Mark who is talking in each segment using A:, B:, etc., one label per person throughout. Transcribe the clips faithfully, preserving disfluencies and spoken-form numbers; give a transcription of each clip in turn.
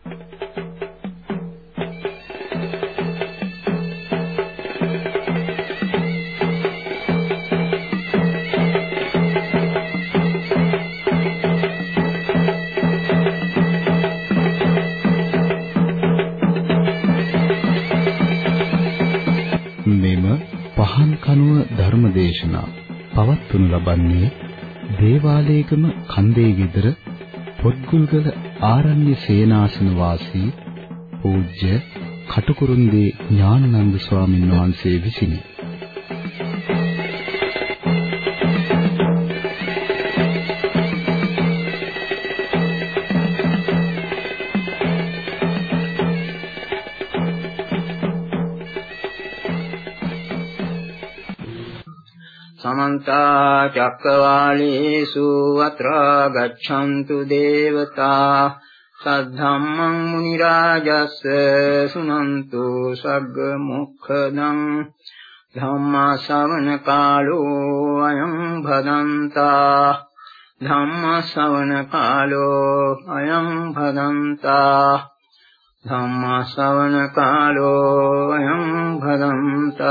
A: ධර්මදේශනා පවත්වනු ලබන්නේ දේවාලයේගම කන්දේ ගෙදර පොත්ගුල්ගල ආරණ්‍ය සේනාසන වාසී පූජ්‍ය කටුකුරුන්දී ඥානানন্দ ස්වාමීන් වහන්සේ විසිනි.
B: समन्ता चक्रवालेषु अत्रा गच्छन्तु देवता सद्धम्मं मुनिराजस्य सुनन्तु सग्मुखदं धम्मश्रवणकालो अयं भदन्ता धम्मश्रवणकालो अयं भदन्ता धम्मश्रवणकालो अयं भदन्ता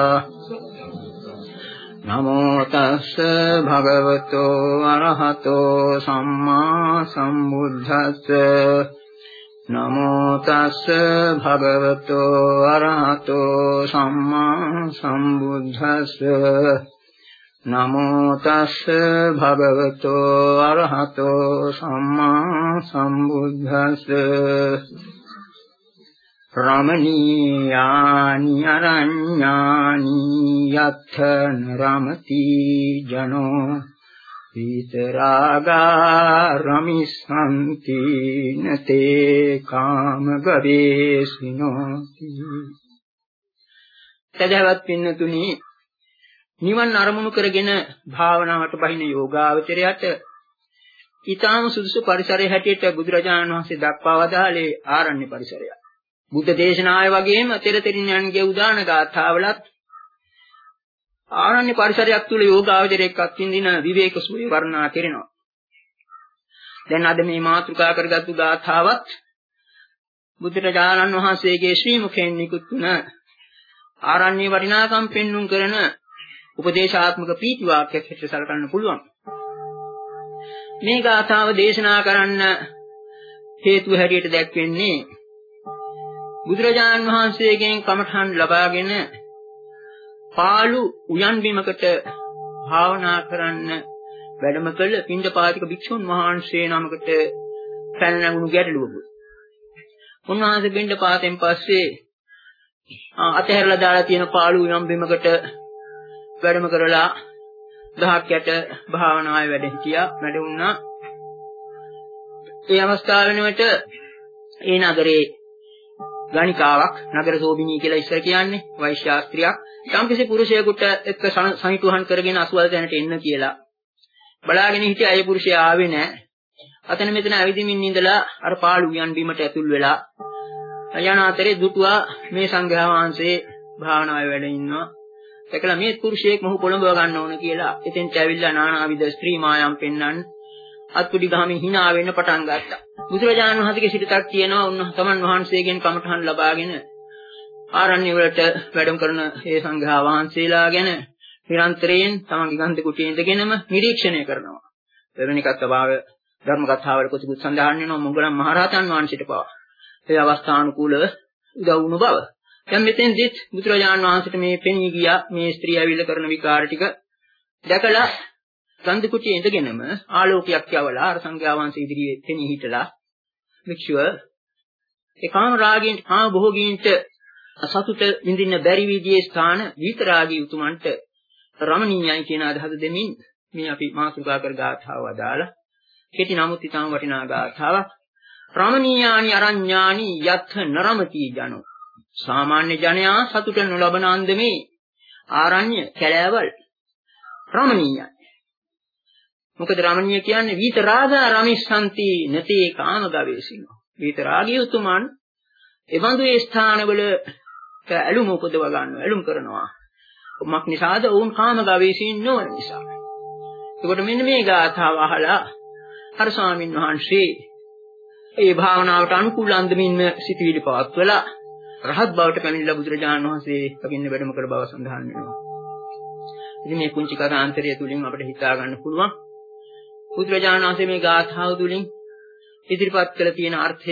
B: नमो तस्स भगवतो अरहतो सम्मा सम्बुद्धस्स नमो तस्स भगवतो अरहतो सम्मा सम्बुद्धस्स नमो तस्स भगवतो अरहतो सम्मा सम्बुद्धस्स रमणीयानि अरण्यानि यत्थ रमति जनो वीतरागा रमिष्यन्ति न ते कामगवेषिनोति। සදහවත් පින්නතුනි, නිවන් අරමුණු කරගෙන භාවනාවට බහින යෝගාවචරයට ඊටාම සුදුසු පරිසරය හැටියට බුදුරජාණන් වහන්සේ දක්වා වදාළේ ආරණ්‍ය පරිසරය. බුද්ධ දේශනාවේ වගේම තෙරතෙරිණයන්ගේ උදාන ගාථාවලත් ආරණ්‍ය පරිසරයක් තුල යෝගාවචරයක් අත්විඳින විවේක සුවය වර්ණනා කරනවා. දැන් අද මේ මාතෘකා කරගත්තු ගාථාවත් බුදුරජාණන් වහන්සේගේ ශ්‍රී මුඛයෙන් නිකුත් වුණ ආරණ්‍ය වටිනාකම් පෙන්눔 කරන උපදේශාත්මක පීති වාක්‍යයක් හැටියට සලකන්න පුළුවන්. මේ ගාථාව දේශනා කරන්න හේතුව හැටියට දැක්වෙන්නේ බුදුරජාණන් වහන්සේගෙන් කමඨහන් ලබාගෙන පාළු උයන් බිමකට භාවනා කරන්න වැඩම කළ පිණ්ඩපාතික භික්ෂුන් වහන්සේ නමකට පැන නැගුණු ගැටලුවක. උන්වහන්සේ පිණ්ඩපාතෙන් පස්සේ අතහැරලා දාලා තියෙන පාළු උයන් බිමකට වැඩම කරලා දහක් යට භාවනාවේ වැඩ හිටියා. වැඩ වුණා. ඒ අවස්ථාව වෙනුවට ඒ නගරේ ගණිකාවක්, නගර සෝබිනී කියලා ඉස්සර කියන්නේ වෛශ්‍යාස්ත්‍රියක්, යම්කිසි පුරුෂයෙකුට එක්ක සමිතුහන් කරගෙන අසුවල් තැනට එන්න කියලා බලාගෙන හිටියා. ඒ පුරුෂයා ආවේ නැහැ. අතන මෙතන ඇවිදින්මින් ඉඳලා අර පාළු උයන් බිමට ඇතුල් වෙලා යන අතරේ දුටුවා මේ සංඝයා වහන්සේ භාවනාවේ වැඩ ඉන්නවා. ඒකලා මේ පුරුෂයෙක් මොහු පොළඹව ගන්න ඕන කියලා එතෙන්ට ඇවිල්ලා නානාවිද ස්ත්‍රී මායම් පෙන්වන්න අත්පුඩි ගහමින් hina වෙන්න පටන් ගත්තා. බුදුරජාණන් වහන්සේගේ සිතක් තියෙනවා උන් තමන් වහන්සේගෙන් කමඨහන් ලබාගෙන ආරණ්‍ය වලට වැඩම කරන ඒ සංඝයා වහන්සේලා ගැන නිරන්තරයෙන් තමන්ගේ ගන්ධ කුටියේ ඉඳගෙනම නිරීක්ෂණය කරනවා. එවැනි කතාව ධර්ම කතාවල කොටිකුත් සඳහන් වෙනවා මොග්ගලන් මහරහතන් වහන්සේට පවා. ඒ අවස්ථානුකූලව උදව් වුණු බව. දැන් මෙතෙන්දිත් බුදුරජාණන් වහන්සේට මේ පෙනී ගියා මේ ස්ත්‍රිය ඇවිල්ලා කරන විකාර ටික දැකලා ගන්ධ කුටියේ ඉඳගෙනම ආලෝකයක් යවලා අර සංඝයා වහන්සේ ඉදිරියේ පෙනී හිටලා වික්ෂුව ඒ කාම රාගයෙන් කාම භෝගීන්ට සතුට විඳින්න බැරි විදිහේ ස්ථාන විතරාගී උතුමන්ට රමණීයයි කියන අදහස දෙමින් මේ අපි මාතෘකා කර ගාථාව අදාලා කෙටි නමුත් ඊටම වටිනා ගාථාවක්. රමණීයානි අරඤ්ඤානි යත්ථ නරමති ජනෝ. සාමාන්‍ය ජනයා සතුට නොලබන අන්දමේ ආරණ්‍ය කැලෑවල් රමණීයයි. මොකද රමණීය කියන්නේ විතරාගා රමිස්සanti නතේ කාම ගවේෂිනෝ. විතරාගී උතුමන් එවඳු ඒ ස්ථානවල ඇලුම උපදව ගන්නවා, ඇලුම් කරනවා. මොක් නිසාද? වුන් කාම ගවේෂීන් නොවන නිසා. ඒකට මෙන්න මේ ගාථාව අහලා අර ස්වාමීන් වහන්සේ ඒ භාවනාවට අනුකූල අන්දමින්ම සිටිවිලි පවත්වලා රහත් බවට පැමිණිලා බුදුරජාණන් වහන්සේ කවින්න වැඩම කළ බව සඳහන් වෙනවා. ඉතින් මේ කුංචි කථාන්තරය තුලින් අපිට හිතා ගන්න පුළුවන් බුදුරජාණන් වහන්සේ මේ ගාථාව තුලින් ඉදිරිපත් කළ තියෙන අර්ථය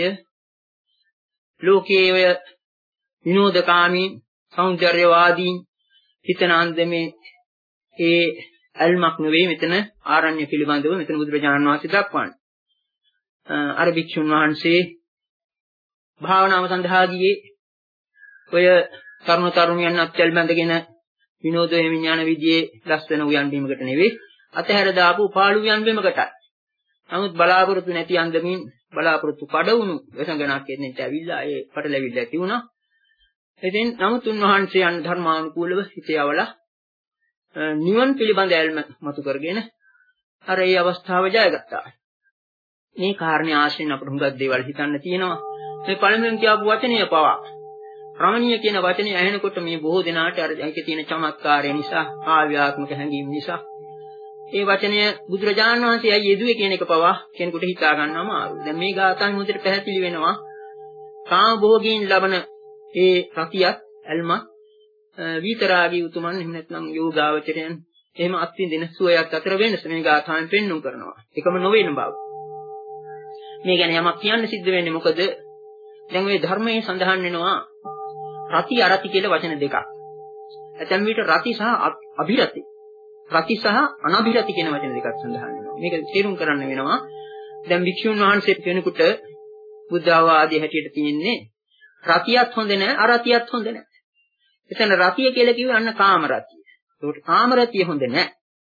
B: ලෝකයේ ඔය විනෝදකාමී සෞන්දර්යවාදී හිතනාන්දමේ ඒ අල්මක් නෙවෙයි මෙතන ආරණ්‍ය පිළිබඳව මෙතන බුදුරජාණන් වහන්සේ දක්වන්නේ. අර භික්ෂුන් වහන්සේ භාවනාව සඳහා ගියේ ඔය තරුණ තරුණියන් අත්‍යල් බැඳගෙන විනෝද විඥාන විදියේ ලස්සන උයන් බීමකට නෙවෙයි අතහැර දාපු පාළු උයන් බීමකටයි. නමුත් බලාපොරොත්තු නැති අන්දමින් බලාපොරොත්තු කඩවුණු වසඟනක් එන්නට ඇවිල්ලා ඒ පටලැවිල්ල ඇති වුණා. ඉතින් නමුත් උන්වහන්සේ අන් ධර්මානුකූලව හිතයවලා නිවන් පිළිබඳ ඇල්ම මතු කරගෙන අර ඒ අවස්ථාව ජයගත්තා. මේ කාරණේ ආශ්‍රයෙන් අපට හුඟක් දේවල් හිතන්න තියෙනවා. මේ පළමුවෙන් කියපු වචනය පවා රමණීය කියන වචනේ ඇහෙනකොට මේ බොහෝ දෙනාට අර ඒකේ තියෙන චමත්කාරය නිසා කාව්‍යාත්මක හැඟීම් නිසා ඒ වචනය බුදුරජාණන් වහන්සේ අය යෙදුවේ කියන එක පවා කෙනෙකුට හිතා ගන්න අමාරුයි. දැන් මේ ගාථාවෙන් මුදිට පැහැදිලි වෙනවා කාම භෝගීන් ලබන ඒ රතියක් ඇල්මක් විතරාගී උතුමන් එහෙම නැත්නම් යෝගාවචරයන් එහෙම අත්විඳින සුවයක් අතර වෙනස මේ ගාථාවෙන් පෙන්වුම් කරනවා. එකම නොවන බව. මේ ගැන යමක් කියන්න සිද්ධ වෙන්නේ මොකද? දැන් මේ ධර්මයේ සඳහන් වෙනවා රති අරති කියලා වචන දෙකක්. ඇතැම් විට රති සහ අභිරති. රති සහ අනභිරති කියන වචන දෙකක් සඳහන් වෙනවා. මේක තේරුම් කරන්න වෙනවා. දැන් වික්ෂුන් වහන්සේ කෙනෙකුට බුද්ධ ආවාදී හැටියට තියෙන්නේ රතියත් හොඳ නැහැ අරතියත් හොඳ නැහැ. එතන රතිය කියලා කිව්වේ අන්න කාම රතිය. ඒකට කාම රතිය හොඳ නැහැ.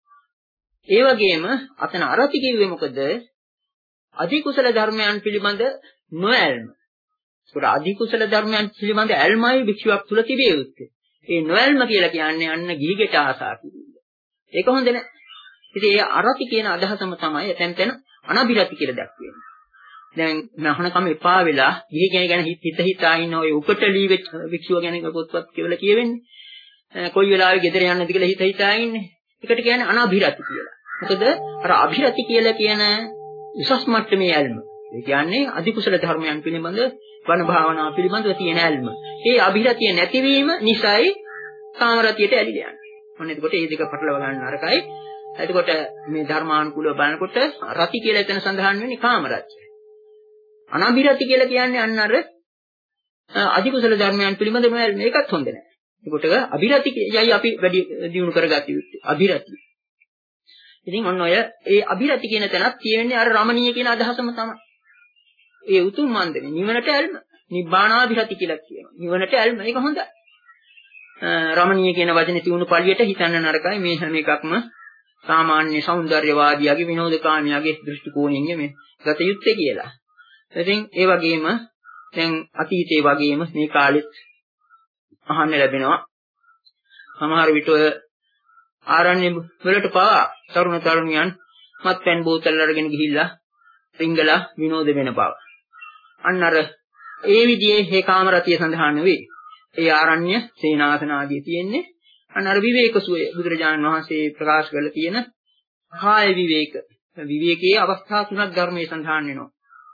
B: ඒ වගේම අතන අරති කිව්වේ මොකද? අධිකුසල ධර්මයන් පිළිබඳ නොඇල්ම. ඒකට අධිකුසල ධර්මයන් පිළිබඳ ඇල්මයි වික්ෂුවක් තුල තිබිය යුත්තේ. ඒ නොඇල්ම කියලා කියන්නේ අන්න ගිහිගෙට ආසා කිරීම. ඒක හොඳ නැහැ. ඉතින් ඒ අරති කියන අදහසම තමයි එතෙන් තැන අනබිරති කියලා දැක්වෙන්නේ. දැන් මහානකම එපා වෙලා ගිහි කෙනෙක් ගැන හිත හිතා ඉන්න ඔය උපටලී වෙච්ච වික්ෂුව ගැන පොත්පත් කියලා කියවෙන්නේ. කොයි වෙලාවෙ ගෙදර යන්නද කියලා හිත හිතා ඉන්නේ. ඒකට කියන්නේ අනබිරති කියලා. මොකද අර අභිරති කියලා කියන උසස් මට්ටමේ ඇල්ම. ඒ කියන්නේ අධිකුසල ධර්මයන් පිළිබඳ වන භාවනා පිළිබඳව තියෙන ඇල්ම. ඒ අභිරතිය නැතිවීම නිසායි කාමරතියට ඇලිලා යන්නේ. ඔන්න එතකොට මේ දෙක පටලවා ගන්න අරකයි. එතකොට මේ ධර්මානුකූලව බලනකොට රති කියලා එතන සඳහන් වෙන්නේ කාමරතිය. අනභිරති කියලා කියන්නේ අන්න අර අධිකුසල ධර්මයන් පිළිබඳව මේකත් හොඳ නැහැ. ඒකට අභිරති යයි අපි වැඩි දියුණු කරගatiya යුත්තේ. අභිරති. ඉතින් ඔන්න ඔය ඒ අභිරති කියන තැනත් කියන්නේ අර රමණීය කියන අදහසම තමයි. ඒ උතුම් මන්දනේ නිවනට ඇල්ම. නිබ්බානාභිරති කියලා කියනවා. නිවනට ඇල්ම ඒක හොඳයි. රමණීය කියන වචනේ තියුණු පළියට හිතන්න නරකයි. මේ හැම එකක්ම සාමාන්‍ය సౌందర్యවාදියාගේ විනෝදකාමියාගේ දෘෂ්ටි කෝණයෙන් මේ ගත යුත්තේ කියලා. ඉතින් ඒ වගේම දැන් අතීතයේ වගේම මේ කාලෙත් අහන්න ලැබෙනවා. සමහර විට ඔය ආරණ්‍ය වලට පවා තරුණ තරුණියන් මත්පැන් බෝතල් අරගෙන ගිහිල්ලා රිංගලා විනෝද වෙන බව. අන්න අර ඒ විදිහේ හේ කාමරතිය සඳහන් නෙවෙයි. ඒ ආරණ්‍ය සේනාසන ආදී තියෙන්නේ අන්න අර විවේක සුවය. බුදුරජාණන් වහන්සේ ප්‍රකාශ කරලා තියෙන කාය විවේක. විවේකයේ අවස්ථා තුනක් ධර්මයේ සඳහන් වෙනවා.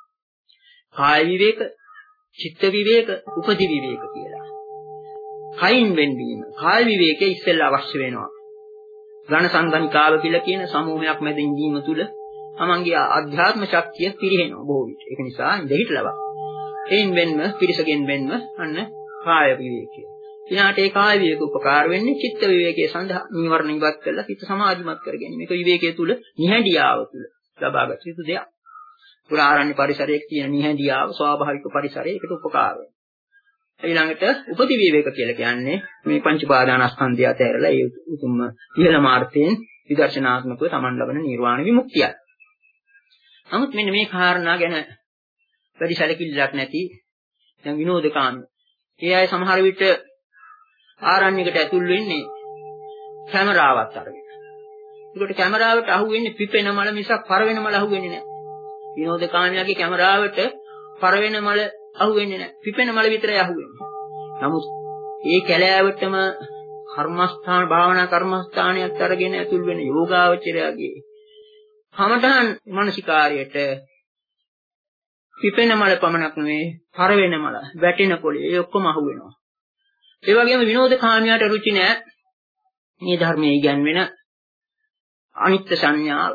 B: කාය විවේක, චිත්ත විවේක, උපදි විවේක කියලා. කයින් වෙන්වීම. කාය විවේකයේ ඉස්සෙල්ලා අවශ්‍ය වෙනවා. ඝන සංගණිකාව කියලා කියන සමූහයක් මැද ඉඳීම තුළ තමන්ගේ අධ්‍යාත්ම ශක්තිය පිරිහෙනවා බොහෝ විට. ඒක නිසා ඉඳහිටලව. එයින් වෙන්ව, පිරිසගෙන් වෙන්ව අන්න කාය විවේකය. ඊළාට ඒ කාය විවේක උපකාර වෙන්නේ චිත්ත විවේකයේ සඳහා නිවර්ණ ඉවත් කරලා හිත සමාධිමත් කර ගැනීම. මේක විවේකයේ තුල නිහඬියාව තුල ලබාගත යුතු දෙයක්. පුරාරණ්‍ය පරිසරයේ තියෙන නිහඬියාව ස්වාභාවික පරිසරයකට උපකාර වෙනවා. ඊළඟට උපති විවේක කියලා කියන්නේ මේ පංච පාදානස්කන්ධය අතහැරලා ඒ උතුම් ඉහළ මාර්ගයෙන් විදර්ශනාත්මකව තමන් ලබන නිර්වාණ විමුක්තිය. නමුත් මෙන්න මේ කාරණා ගැන වැඩි සැලකිල්ලක් නැති දැන් විනෝදකාමී. ඒ අය සමහර විට ආරණ්‍යයකට ඇතුල් වෙන්නේ කැමරාවක් අරගෙන. ඒකට කැමරාවට අහු වෙන්නේ පිපෙන මල මිසක් පරවෙන මල අහු වෙන්නේ නැහැ. විනෝදකාමියාගේ කැමරාවට පරවෙන මල අහු වෙන්නේ නැහැ. පිපෙන මල විතරයි අහු වෙන්නේ. නමුත් ඒ කැලෑවටම කර්මස්ථාන භාවනා කර්මස්ථානයක් අරගෙන ඇතුල් වෙන යෝගාවචරයාගේ කමඨහන් මානසිකාරයට පිපෙන මල පමණක් නෙවෙයි, පරවෙන මල, වැටෙන පොළේ ඒ ඔක්කොම අහු වෙනවා. ඒ වගේම විනෝදකාමියාට රුචි නැහැ මේ ධර්මයේ ඉගැන්වෙන අනිත්‍ය සංඥාව,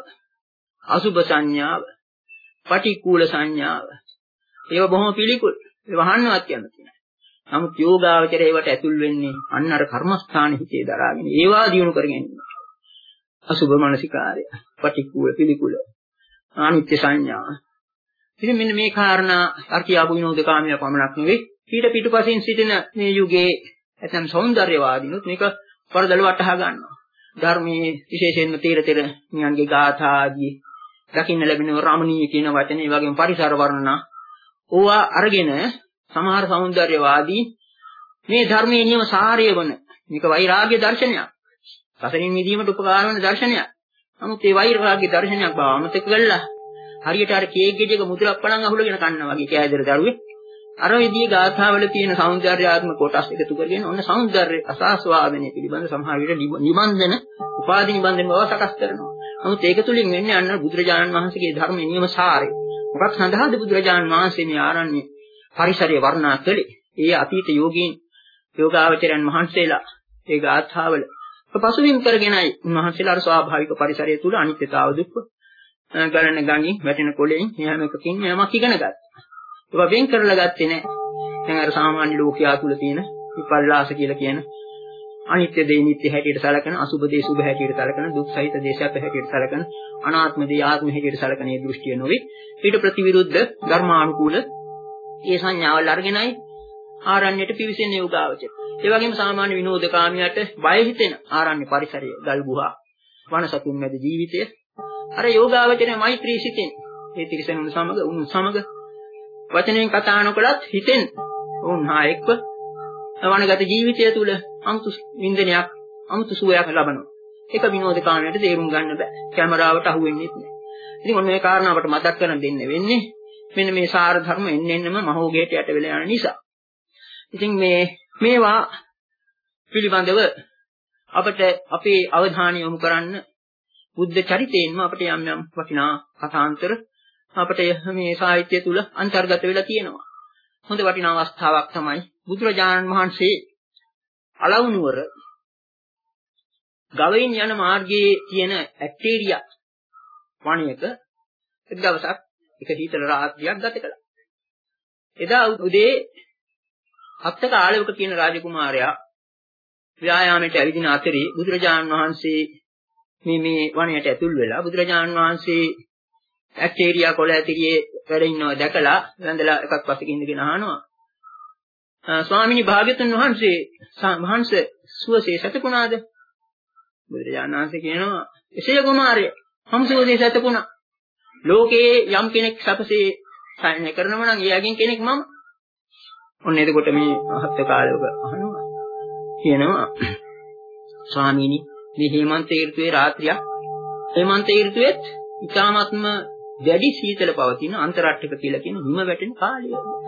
B: අසුභ සංඥාව, පටික්කුල සංඥාව. ඒව බොහොම පිළිකුල්. ඒව අහන්නවත් කැමති නැහැ. නමුත් යෝගාවචරය ඒවට ඇතුල් වෙන්නේ අන්න අර කර්මස්ථාන හිතේ දරාගෙන ඒවා දියුණු කරගෙන ඉන්න. අසුභ මානසිකාරය, පටික්කුල පිළිකුල, අනිත්‍ය සංඥා. ඉතින් මෙන්න මේ කාරණා අර්ථියාපු විනෝදකාමිය පමණක් නෙවෙයි, ඊට පිටුපසින් සිටින මේ යුගයේ ඇතම් සෞන්දර්යවාදීනුත් මේක වරදල වටහා ගන්නවා. ධර්මයේ විශේෂයෙන්ම තීර තෙර නියන්ගේ ගාථා ආදී දකින්න ලැබෙන රමණීය කියන වචනේ, ඒ වගේම පරිසර වර්ණනා ඕවා අරගෙන සමහර සෞන්දර්යවාදී මේ ධර්මයේ නියම සාරය වන මේක වෛරාග්‍ය දර්ශනයක්. සසරින් මිදීමට උපකාර වන දර්ශනයක්. නමුත් ඒ වෛරාග්‍ය දර්ශනයක් බව අමතක කළා. හරියට අර කේක් ගෙඩියක මුදුලක් පණන් අහුලගෙන කන්නා වගේ කෑදර දරුවේ. අර විදිහේ ගාථාවල තියෙන සෞන්දර්යාත්මක කොටස් එකතු කරගෙන ඔන්න සෞන්දර්ය අසාස්වාදනය පිළිබඳ සමහර විට නිබන්ධන, උපාදි නිබන්ධන බව සකස් කරනවා. නමුත් ඒක තුලින් වෙන්නේ අන්න බුදුරජාණන් වහන්සේගේ ධර්මයේ නියම සාරය. මොකක් සඳහාද බුදුරජාණන් වහන්සේ මේ ආරණ්‍ය පරිසරය වර්ණනා කළේ? ඒ අතීත යෝගීන් යෝගාවචරයන් මහන්සියලා ඒ ගාථාවල පසුබිම් කරගෙනයි උන්වහන්සේලා අර ස්වාභාවික පරිසරය තුල අනිත්‍යතාව දුක්ඛ ගලන ගඟින් වැටෙන කොළෙන් එහෙම එකකින් යමක් ඉගෙන ගත්තා. ඒවා වෙන් කරලා ගත්තේ නැහැ. දැන් අර සාමාන්‍ය ලෝකයා තුල තියෙන විපල්ලාස කියලා කියන අනිත්‍ය දේ නිත්‍ය හැටියට සැලකන, අසුභ දේ සුභ හැටියට සැලකන, දුක් සහිත දේ සැප හැටියට සැලකන, අනාත්ම දේ ආත්ම හැටියට සැලකන මේ දෘෂ්ටිය නොවේ. ඊට ප්‍රතිවිරුද්ධ ධර්මානුකූල ඒ සංඥාවල් අරගෙනයි ආරණ්‍යයට පිවිසෙන යෝගාවචර. ඒ වගේම සාමාන්‍ය විනෝදකාමියට බය හිතෙන ආරණ්‍ය පරිසරය, ගල් ගුහා, වනසතුන් මැද ජීවිතය අර යෝගාවචරයේ මෛත්‍රී සිතෙන් ඒ තිරසනුන් සමග උන් සමග වචනයෙන් කතා නොකලත් හිතෙන් උන් හා එක්ව වනගත ජීවිතය තුළ අමුතු වින්දනයක්, අමුතු සුවයක් ලබනවා. ඒක විනෝදකාමියට තේරුම් ගන්න බෑ. කැමරාවට අහු වෙන්නේ නැහැ. ඉතින් ඔන්න මේ කාරණාවට මතක් කරන් දෙන්න වෙන්නේ මෙන්න මේ සාර ධර්ම එන්න එන්නම මහෝගයට යට වෙලා යන නිසා. ඉතින් මේ මේවා පිළිබඳව අපිට අපේ අවධානය යොමු කරන්න බුද්ධ චරිතයෙන්ම අපිට යම් යම් වටිනා කථාන්තර අපිට මේ සාහිත්‍ය තුල අන්තර්ගත වෙලා තියෙනවා. හොඳ වටිනා අවස්ථාවක් තමයි බුදුරජාණන් වහන්සේ අලවුනුවර ගවයින් යන මාර්ගයේ තියෙන ඇක්ටේරියා වණයක එක් දවසක් එක හීතල රාත්‍රියක් ගත කළා. එදා උදේ හත්ක කාලයක කියන රාජකුමාරයා ව්‍යායාමයට ඇවිදින අතරේ බුදුරජාණන් වහන්සේ මේ මේ වණයට ඇතුල් වෙලා බුදුරජාණන් වහන්සේ ඇක්ටේරියා කොළ ඇතිරියේ වැඩ ඉන්නවා දැකලා වැඳලා එකක් පස්සකින් ඉඳගෙන අහනවා, ස්වාමිනී භාග්‍යතුන් වහන්සේ වහන්සේ සුවසේ සැතපුණාද? බුදුරජාණන් වහන්සේ කියනවා, එසේ කුමාරය මම සුවසේ සැතපුණා. ලෝකයේ යම් කෙනෙක් සැපසේ සයන කරනවා නම් එයාගෙන් කෙනෙක් මම. ඔන්න එතකොට මේ හත් කාලයක අහනවා කියනවා, ස්වාමීනි මේ හේමන්ත ඍතුවේ රාත්‍රියක්, හේමන්ත ඍතුවේත් ඉතාමත්ම දැඩි සීතල පවතින අන්තරාට්ටක කියලා කියන හිම වැටෙන කාලය.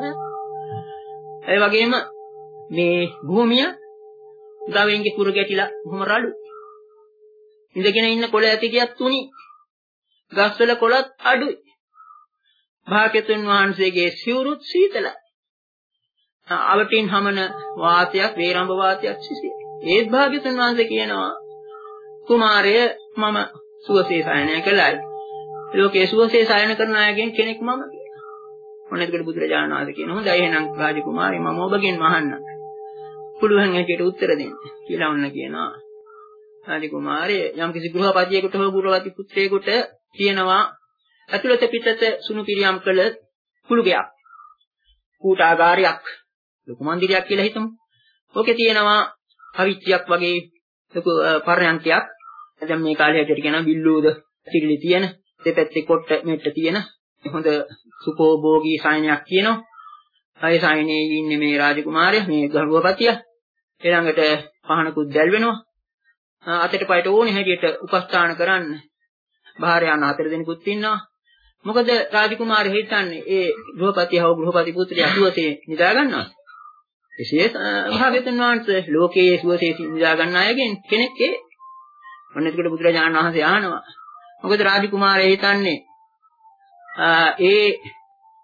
B: ඒ වගේම මේ භූමිය ගවෙන්ගේ කුර ගැටිලා බොහොම රළු. ඉඳගෙන ඉන්න කොළ ඇති කියක් තුනි. ගස්වල කොළත් අඩුයි. භාග්‍යතුන් වහන්සේගේ සිවුරුත් සීතලයි. අවටින් හමන වාතයක්, වේරම්බ වාතයක් සිසිල්. ඒත් භාග්‍යතුන් වහන්සේ කියනවා, කුමාරය මම සුවසේ සයනය කළයි. ලෝකයේ සුවසේ සයන කරන අයගෙන් කෙනෙක් මම කියලා. ඔන්න එතකොට බුදුරජාණන් වහන්සේ කියනවා, හොඳයි එහෙනම් රාජකුමාරී මම ඔබගෙන් අහන්නම්. පුළුවන් හැටියට උත්තර දෙන්න කියලා ඔන්න කියනවා. රාජකුමාරී යම් කිසි ගෘහපතියෙකුට හෝ ගෘහපති පුත්‍රයෙකුට කියනවා ඇතුළත පිටත සුණු පිරියම් කළ කුළුගයක්, කූටාගාරයක්, ලොකු මන්දිරයක් කියලා හිතමු. ඕකේ තියෙනවා කවිච්චියක් වගේ ලොකු පර්යන්කයක්. දැන් මේ කාලේ හැටියට කියනවා බිල්ලෝද තිරිලි තියෙන, දෙපැත්තේ කොට මෙට්ට තියෙන හොඳ සුඛෝභෝගී සායනයක් කියනවා. අය සායනේ ඉන්නේ මේ රාජකුමාරයා, මේ ගෘහපතියා. ඊළඟට පහනකුත් දැල් වෙනවා. අතට පයට ඕනේ හැටියට උපස්ථාන කරන්න භාර්යාවන් හතර දෙනෙකුත් ඉන්නවා. මොකද රාජකුමාරයා හිතන්නේ ඒ ගෘහපතියා හෝ ගෘහපති පුත්‍රයා සුවසේ නිදා ගන්නවා. එසේ භාග්‍යවතුන් වහන්සේ ලෝකයේ සුවසේ නිදා ගන්න අයගෙන් කෙනෙක් ඒ. ඔන්න එතකොට බුදුරජාණන් වහන්සේ අහනවා, මොකද රාජකුමාරයා හිතන්නේ ඒ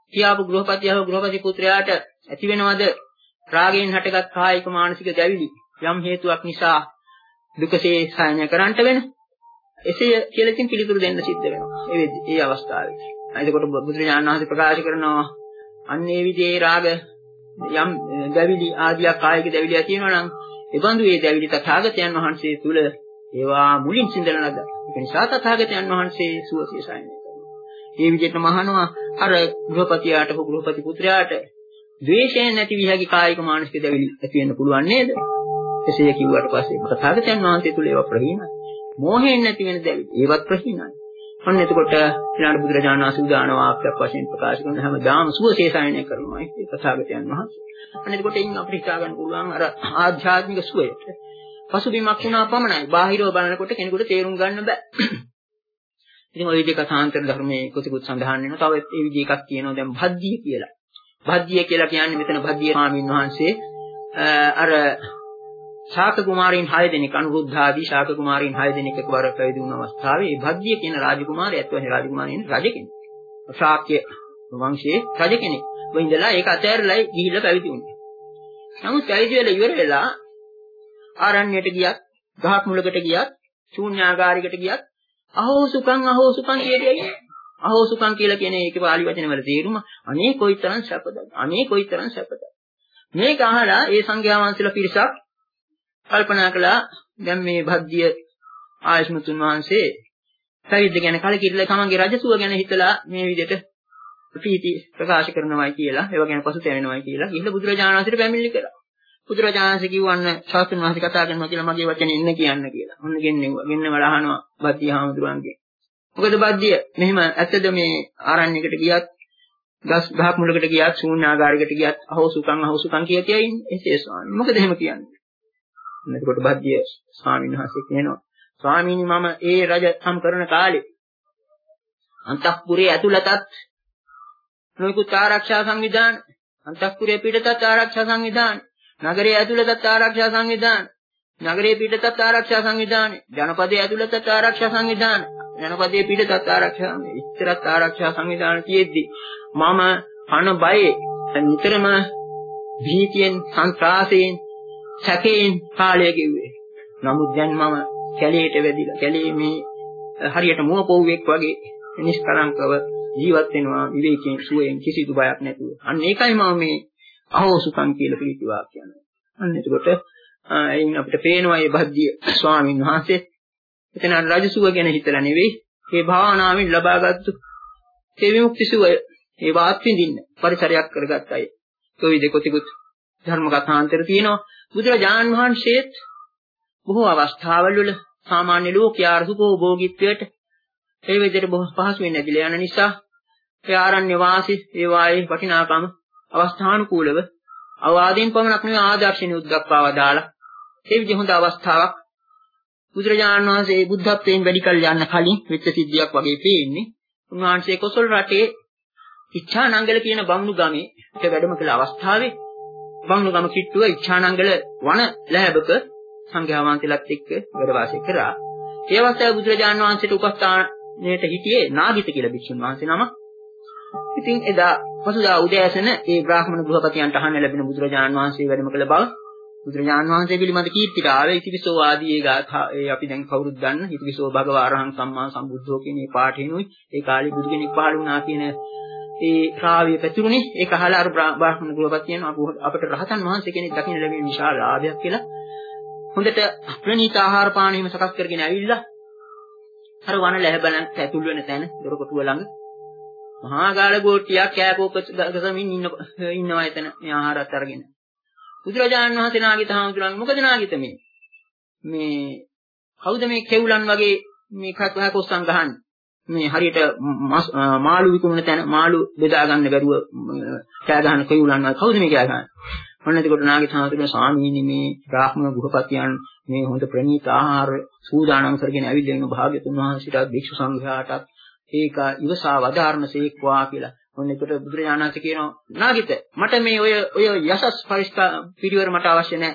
B: කියාපු ගෘහපතියව ගෘහපති පුත්‍රයාට ඇති වෙනවද රාගයෙන් හටගත් කායික මානසික දැවිලි යම් හේතුවක් නිසා දුකසේ සායනය කරන්නට වෙන එසේ කියලා ඉතින් පිළිතුරු දෙන්න සිද්ධ වෙනවා ඒ ඒ අවස්ථාවේ. එතකොට බුදුරජාණන් වහන්සේ ප්‍රකාශ කරනවා අන්නේ විදිහේ රාග යම් දැවිලි ආදියක් කායික දැවිලි ඇති වෙනවා නම් ඒ බඳු ඒ දැවිලි තථාගතයන් වහන්සේ තුල ඒවා මුලින් සිඳන ලද. ඒක නිසා තථාගතයන් වහන්සේ සුවසේ සායනය කරනවා. මේ විදිහටම අහනවා අර ගෘහපතියාට හෝ ගෘහපති පුත්‍රයාට ද්වේෂයෙන් නැති විහාගේ කායික මානසික දැවිලි ඇති වෙන්න පුළුවන් නේද? එසේ කිව්වට පස්සේ තථාගතයන් වහන්සේ තුල ඒවා ප්‍රහීනයි. මෝහයෙන් නැති වෙන දැවිලි ඒවත් ප්‍රහීනයි. අන්න එතකොට ඊළඟ බුදුරජාණන් වහන්සේ උදාන වාක්‍යයක් වශයෙන් ප්‍රකාශ කරන හැමදාම සුවසේ සායනය කරනවා ඒ තථාගතයන් වහන්සේ. අන්න එතකොට එයින් අපිට හිතා ගන්න පුළුවන් අර ආධ්‍යාත්මික සුවයට පසුබිමක් වුණා පමණයි. බාහිරව බලනකොට කෙනෙකුට තේරුම් ගන්න බෑ. ඉතින් ඔය විදිහේ කථාන්තර ධර්මයේ කොතිකුත් සඳහන් වෙනවා. තව ඒ විදිහ එකක් කියනවා දැන් භද්දිය කියලා. භද්දිය කියලා කියන්නේ මෙතන භද්දිය ස්වාමීන් වහන්සේ අර ශාක කුමාරීන් හය දෙනෙක් අනුරුද්ධ ආදී ශාක කුමාරීන් හය දෙනෙක් එකවර පැවිදි වුණ අවස්ථාවේ මේ භද්දිය කියන රාජකුමාරයා අත්වහේ රාජකුමාරයන් රජ කෙනෙක්. ශාක්‍ය වංශයේ රජ කෙනෙක්. වෙන්දලා ඒක අතෑරලා ගිහිල්ලා පැවිදි වුණා. නමුත් පැවිදි වෙලා ඉවර වෙලා ආරණ්‍යයට ගියත්, ගහක් මුලකට ගියත්, ශූන්‍යාගාරයකට ගියත් අහෝ සුඛං අහෝ සුඛං කියේයි. අහෝ සුඛං කියලා කියන්නේ ඒකේ පාලි වචන වල තේරුම අනේ කොයිතරම් සැපද. අනේ කොයිතරම් සැපද. මේක අහලා ඒ සංඝයා වහන්සේලා පිරිසක් කල්පනා කළා දැන් මේ භද්දිය ආයස්මතුන් වහන්සේ පැවිද්ද ගැන කලකිරිලා තමන්ගේ රජසුව ගැන හිතලා මේ විදිහට ප්‍රීති ප්‍රකාශ කරනවායි කියලා ඒව ගැන පසුතැවෙනවායි කියලා ගිහිල්ලා බුදුරජාණන් වහන්සේට පැමිණිලි කළා. බුදුරජාණන් වහන්සේ කිව්වන්න ශාස්ත්‍රඥ වහන්සේ කතා කරනවා කියලා මගේ වචනේ ඉන්න කියන්න කියලා. ඔන්න ගෙන්නෙව්වා. ගෙන්නවල අහනවා භද්දිය හාමුදුරුවන්ගේ. මොකද භද්දිය මෙහෙම ඇත්තද මේ ආරණ්‍යයකට ගියත් ගස් ගහක් මුලකට ගියත් ශූන්‍යාගාරයකට ගියත් අහෝ සුඛං අහෝ සුඛං කිය කිය ඉන්නේ. එසේ ස්වාමී. මොකද එහෙම කියන්නේ? එතකොට භද්දිය ස්වාමීන් වහන්සේ කියනවා ස්වාමීනි මම ඒ රජ සම් කරන කාලේ අන්තఃපුරයේ ඇතුළතත් නොයෙකුත් ආරක්ෂා සංවිධාන අන්තఃපුරයේ පිටතත් ආරක්ෂා සංවිධාන නගරයේ ඇතුළතත් ආරක්ෂා සංවිධාන නගරයේ පිටතත් ආරක්ෂා සංවිධාන ජනපදයේ ඇතුළතත් ආරක්ෂා සංවිධාන ජනපදයේ පිටතත් ආරක්ෂා ඉතරත් ආරක්ෂා සංවිධාන තියෙද්දි මම පණ බයේ නිතරම භීතියෙන් සංත්‍රාසයෙන් සැකයෙන් කාලය ගෙවුවේ. නමුත් දැන් මම කැලේට වැදිලා කැලේ මේ හරියට මුවපොව්වෙක් වගේ නිෂ්කලංකව ජීවත් වෙනවා විවේකයෙන් සුවයෙන් කිසිදු බයක් නැතුව. අන්න ඒකයි මම මේ අහෝ සුඛං කියලා පිළිති වාක්‍යය. අන්න එතකොට එයින් අපිට පේනවා මේ භද්දිය ස්වාමීන් වහන්සේ එතන රජසුව ගැන හිතලා නෙවෙයි මේ භාවනාවෙන් ලබාගත්තු ඒ විමුක්ති සුවය ඒ වාත් විඳින්න පරිසරයක් කරගත්ත අය. ඒ විදිහට කොතිකුත් ධර්ම කථාන්තර තියෙනවා. බුදුරජාණන් වහන්සේත් බොහෝ අවස්ථාවල වල සාමාන්‍ය ලෝකයා සුඛෝභෝගීත්වයට ඒ විදිහට බොහෝ පහසුවෙන් නැතිලා යන නිසා ඒ ආරණ්‍ය වාසී ඒ වායේ වටිනාකම අවස්ථානුකූලව අවවාදයෙන් පමණක් නෙවෙයි ආදර්ශණිය උද්දක්වාව දාලා ඒ විදිහ හොඳ අවස්ථාවක් බුදුරජාණන් වහන්සේ බුද්ධත්වයෙන් වැඩි කල යන්න කලින් වෙච්ච සිද්ධියක් වගේ පේන්නේ. උන්වහන්සේ කොසල් රටේ ඉච්ඡානංගල කියන බමුණු ගමේ වැඩම කළ අවස්ථාවේ බමුණු ගම කිට්ටුව ඉච්ඡානංගල වන ලැබක සංඝයා වහන්සේලාත් එක්ක වැඩ වාසය කරා. ඒ අවස්ථාවේ බුදුරජාණන් වහන්සේට උපස්ථානයට හිටියේ නාගිත කියලා භික්ෂුන් වහන්සේ නම. ඉතින් එදා පසුදා උදෑසන ඒ බ්‍රාහ්මණ ගෘහපතියන්ට අහන්න ලැබෙන බුදුරජාණන් වහන්සේ වැඩම කළ බව බුදුරජාණන් වහන්සේ පිළිබඳ කීර්තිකාවේ ඉතිවිසෝ ආදී ඒ ගාථා ඒ අපි දැන් කවුරුත් දන්න ඉතිවිසෝ භගවා අරහං සම්මා සම්බුද්ධෝ කියන මේ පාඨේනුයි ඒ කාලේ බුදු කෙනෙක් පහළ වුණා කියන ඒ ශ්‍රාව්‍ය පැතුරුනේ ඒක අහලා අර බ්‍රාහ්මණ ගෘහපතියන් අපට රහතන් වහන්සේ කෙනෙක් දකින්න ලැබෙන විශාල ලාභයක් කියලා හොඳට ප්‍රණීත ආහාර පාන හිම සකස් කරගෙන ඇවිල්ලා අර වන ලැබන ඇතුල් වෙන තැන දොරකොටුව ළඟ මහා ගාල ගෝටියක් කෑකෝක ගසමින් ඉන්න ඉන්නවා එතන මේ ආහාරات අරගෙන බුදුරජාණන් වහන්සේ නාගිත හාමුදුරන් මොකද නාගිත මේ මේ කවුද මේ කෙවුලන් වගේ මේ කක්වහකොස්සන් ගහන්නේ මේ හරියට මාළු විකුණන තැන මාළු බෙදා ගන්න බැරුව කෑ ගහන කෙවුලන් වගේ කවුද මේ කෑ ගහන්නේ මොන එතකොට නාගිත හාමුදුරන් ස්වාමීනි මේ බ්‍රාහ්මණ ගෘහපතියන් මේ හොඳ ප්‍රණීත ආහාර සූදානම් කරගෙන ඇවිල්ලා ඉන්න භාග්‍යතුන් වහන්සේට භික්ෂු සංඝයාටත් ඒක ඉවසා වදාරණසේක්වා කියලා. මොන එතකොට බුදුරජාණන් වහන්සේ කියනවා නාගිත මට මේ ඔය ඔය යසස් පරිස්කා පිරිවර මට අවශ්‍ය නැහැ.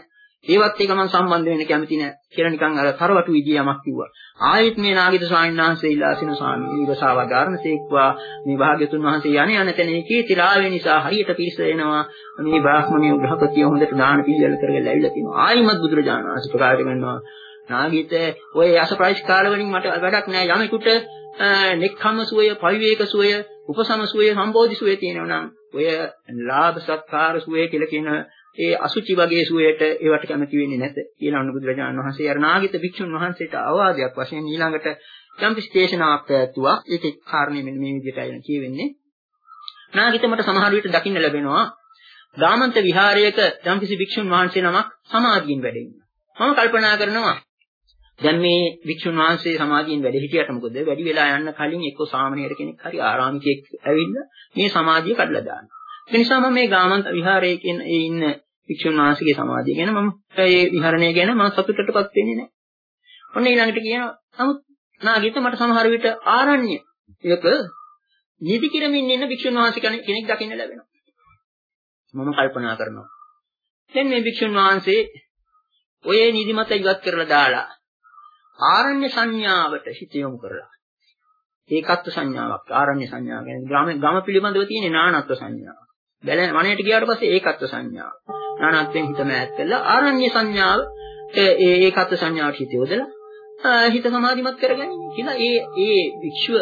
B: ඒවත් එක මම සම්බන්ධ වෙන්න කැමති නෑ කියලා නිකන් අර තරවටු විදිය යමක් කිව්වා. ආයෙත් මේ නාගිත ස්වාමීන් වහන්සේ ඉලාසින ස්වාමීන් වහන්සේවදාරණ සේක්වා මේ භාග්‍යතුන් වහන්සේ යන්නේ යන තැන ඒකේ තිරාවේ නිසා හරියට පිරිස එනවා. මේ බ්‍රාහ්මණිය ග්‍රහපතිය හොඳට දාන පිළිවෙල කරගෙන ඇවිල්ලා තිනවා. ආයිමත් බුදුරජාණන් වහන්සේ ප්‍රකාශ කරනවා නාගිත ඔය යස ප්‍රයිස්කාර වලින් මට වැඩක් නෑ. යමෙකුට නෙක්ඛම්ම සුවය, පවිවේක සුවය, උපසම සුවය, සම්බෝධි සුවය තියෙනවා නම් ඔය ලාභ සත්කාර සුවය කියලා කියන ඒ අසුචි වගේ සුවයට ඒවට කැමති වෙන්නේ නැත කියලා අනුබුදු බුදුරජාණන් වහන්සේ අර නාගිත භික්ෂුන් වහන්සේට අවවාදයක් වශයෙන් ඊළඟට යම් ස්ටේෂනාවක් පැවැත්තුවා. ඒකේ කාරණේ මෙන්න මේ විදිහටයි කියවෙන්නේ. නාගිත මට සමහර විට දකින්න ලැබෙනවා ගාමන්ත විහාරයක යම් කිසි භික්ෂුන් වහන්සේ නමක් සමාධියෙන් වැඩ ඉන්නවා. මම කල්පනා කරනවා දැන් මේ භික්ෂුන් වහන්සේ සමාධියෙන් වැඩ හිටියට මොකද වැඩි වෙලා යන්න කලින් එක්ක සාමණේර කෙනෙක් හරි ආරාමිකයෙක් ඇවිල්ලා මේ සමාධිය කඩලා දානවා. ඒ නිසා මම මේ ගාමන්ත විහාරයේ කියන ඒ ඉන්න භික්ෂුන් වහන්සේගේ සමාධිය ගැන මම ඒ විහරණය ගැන මම සතුටටපත් වෙන්නේ නැහැ. ඔන්න ඊළඟට කියනවා නමුත් නාගිත මට සමහර විට ආරණ්‍ය එක නිදි කිරමින් ඉන්න භික්ෂුන් වහන්සේ කෙනෙක් දකින්න ලැබෙනවා. මම කල්පනා කරනවා දැන් මේ භික්ෂුන් වහන්සේ ඔය නිදිමත ඉවත් කරලා දාලා ආරණ්‍ය සංඥාවට හිත යොමු කරලා ඒකත්ව සංඥාවක් ආරණ්‍ය සංඥාව කියන්නේ ග්‍රාම ගම පිළිබඳව තියෙන නානත්ව සංඥාව. බැල වනයේට ගියාට පස්සේ ඒකත්ව සංඥාව. නානත්වෙන් හිත මෑත් කරලා ආරණ්‍ය සංඥාව ඒ ඒකත්ව සංඥාවට හිත යොදලා හිත සමාධිමත් කරගන්නේ කියලා ඒ ඒ වික්ෂුව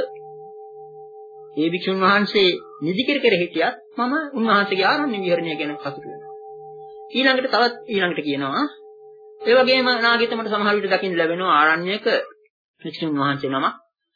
B: ඒ වික්ෂුන් වහන්සේ නිදි කර කර හිටියත් මම උන්වහන්සේගේ ආරණ්‍ය විහරණය ගැන සතුටු වෙනවා. ඊළඟට තවත් ඊළඟට කියනවා ඒ වගේම නාගිත මට සමහර විට දකින්න ලැබෙනවා ආරණ්‍යක වික්ෂුන් වහන්සේ නම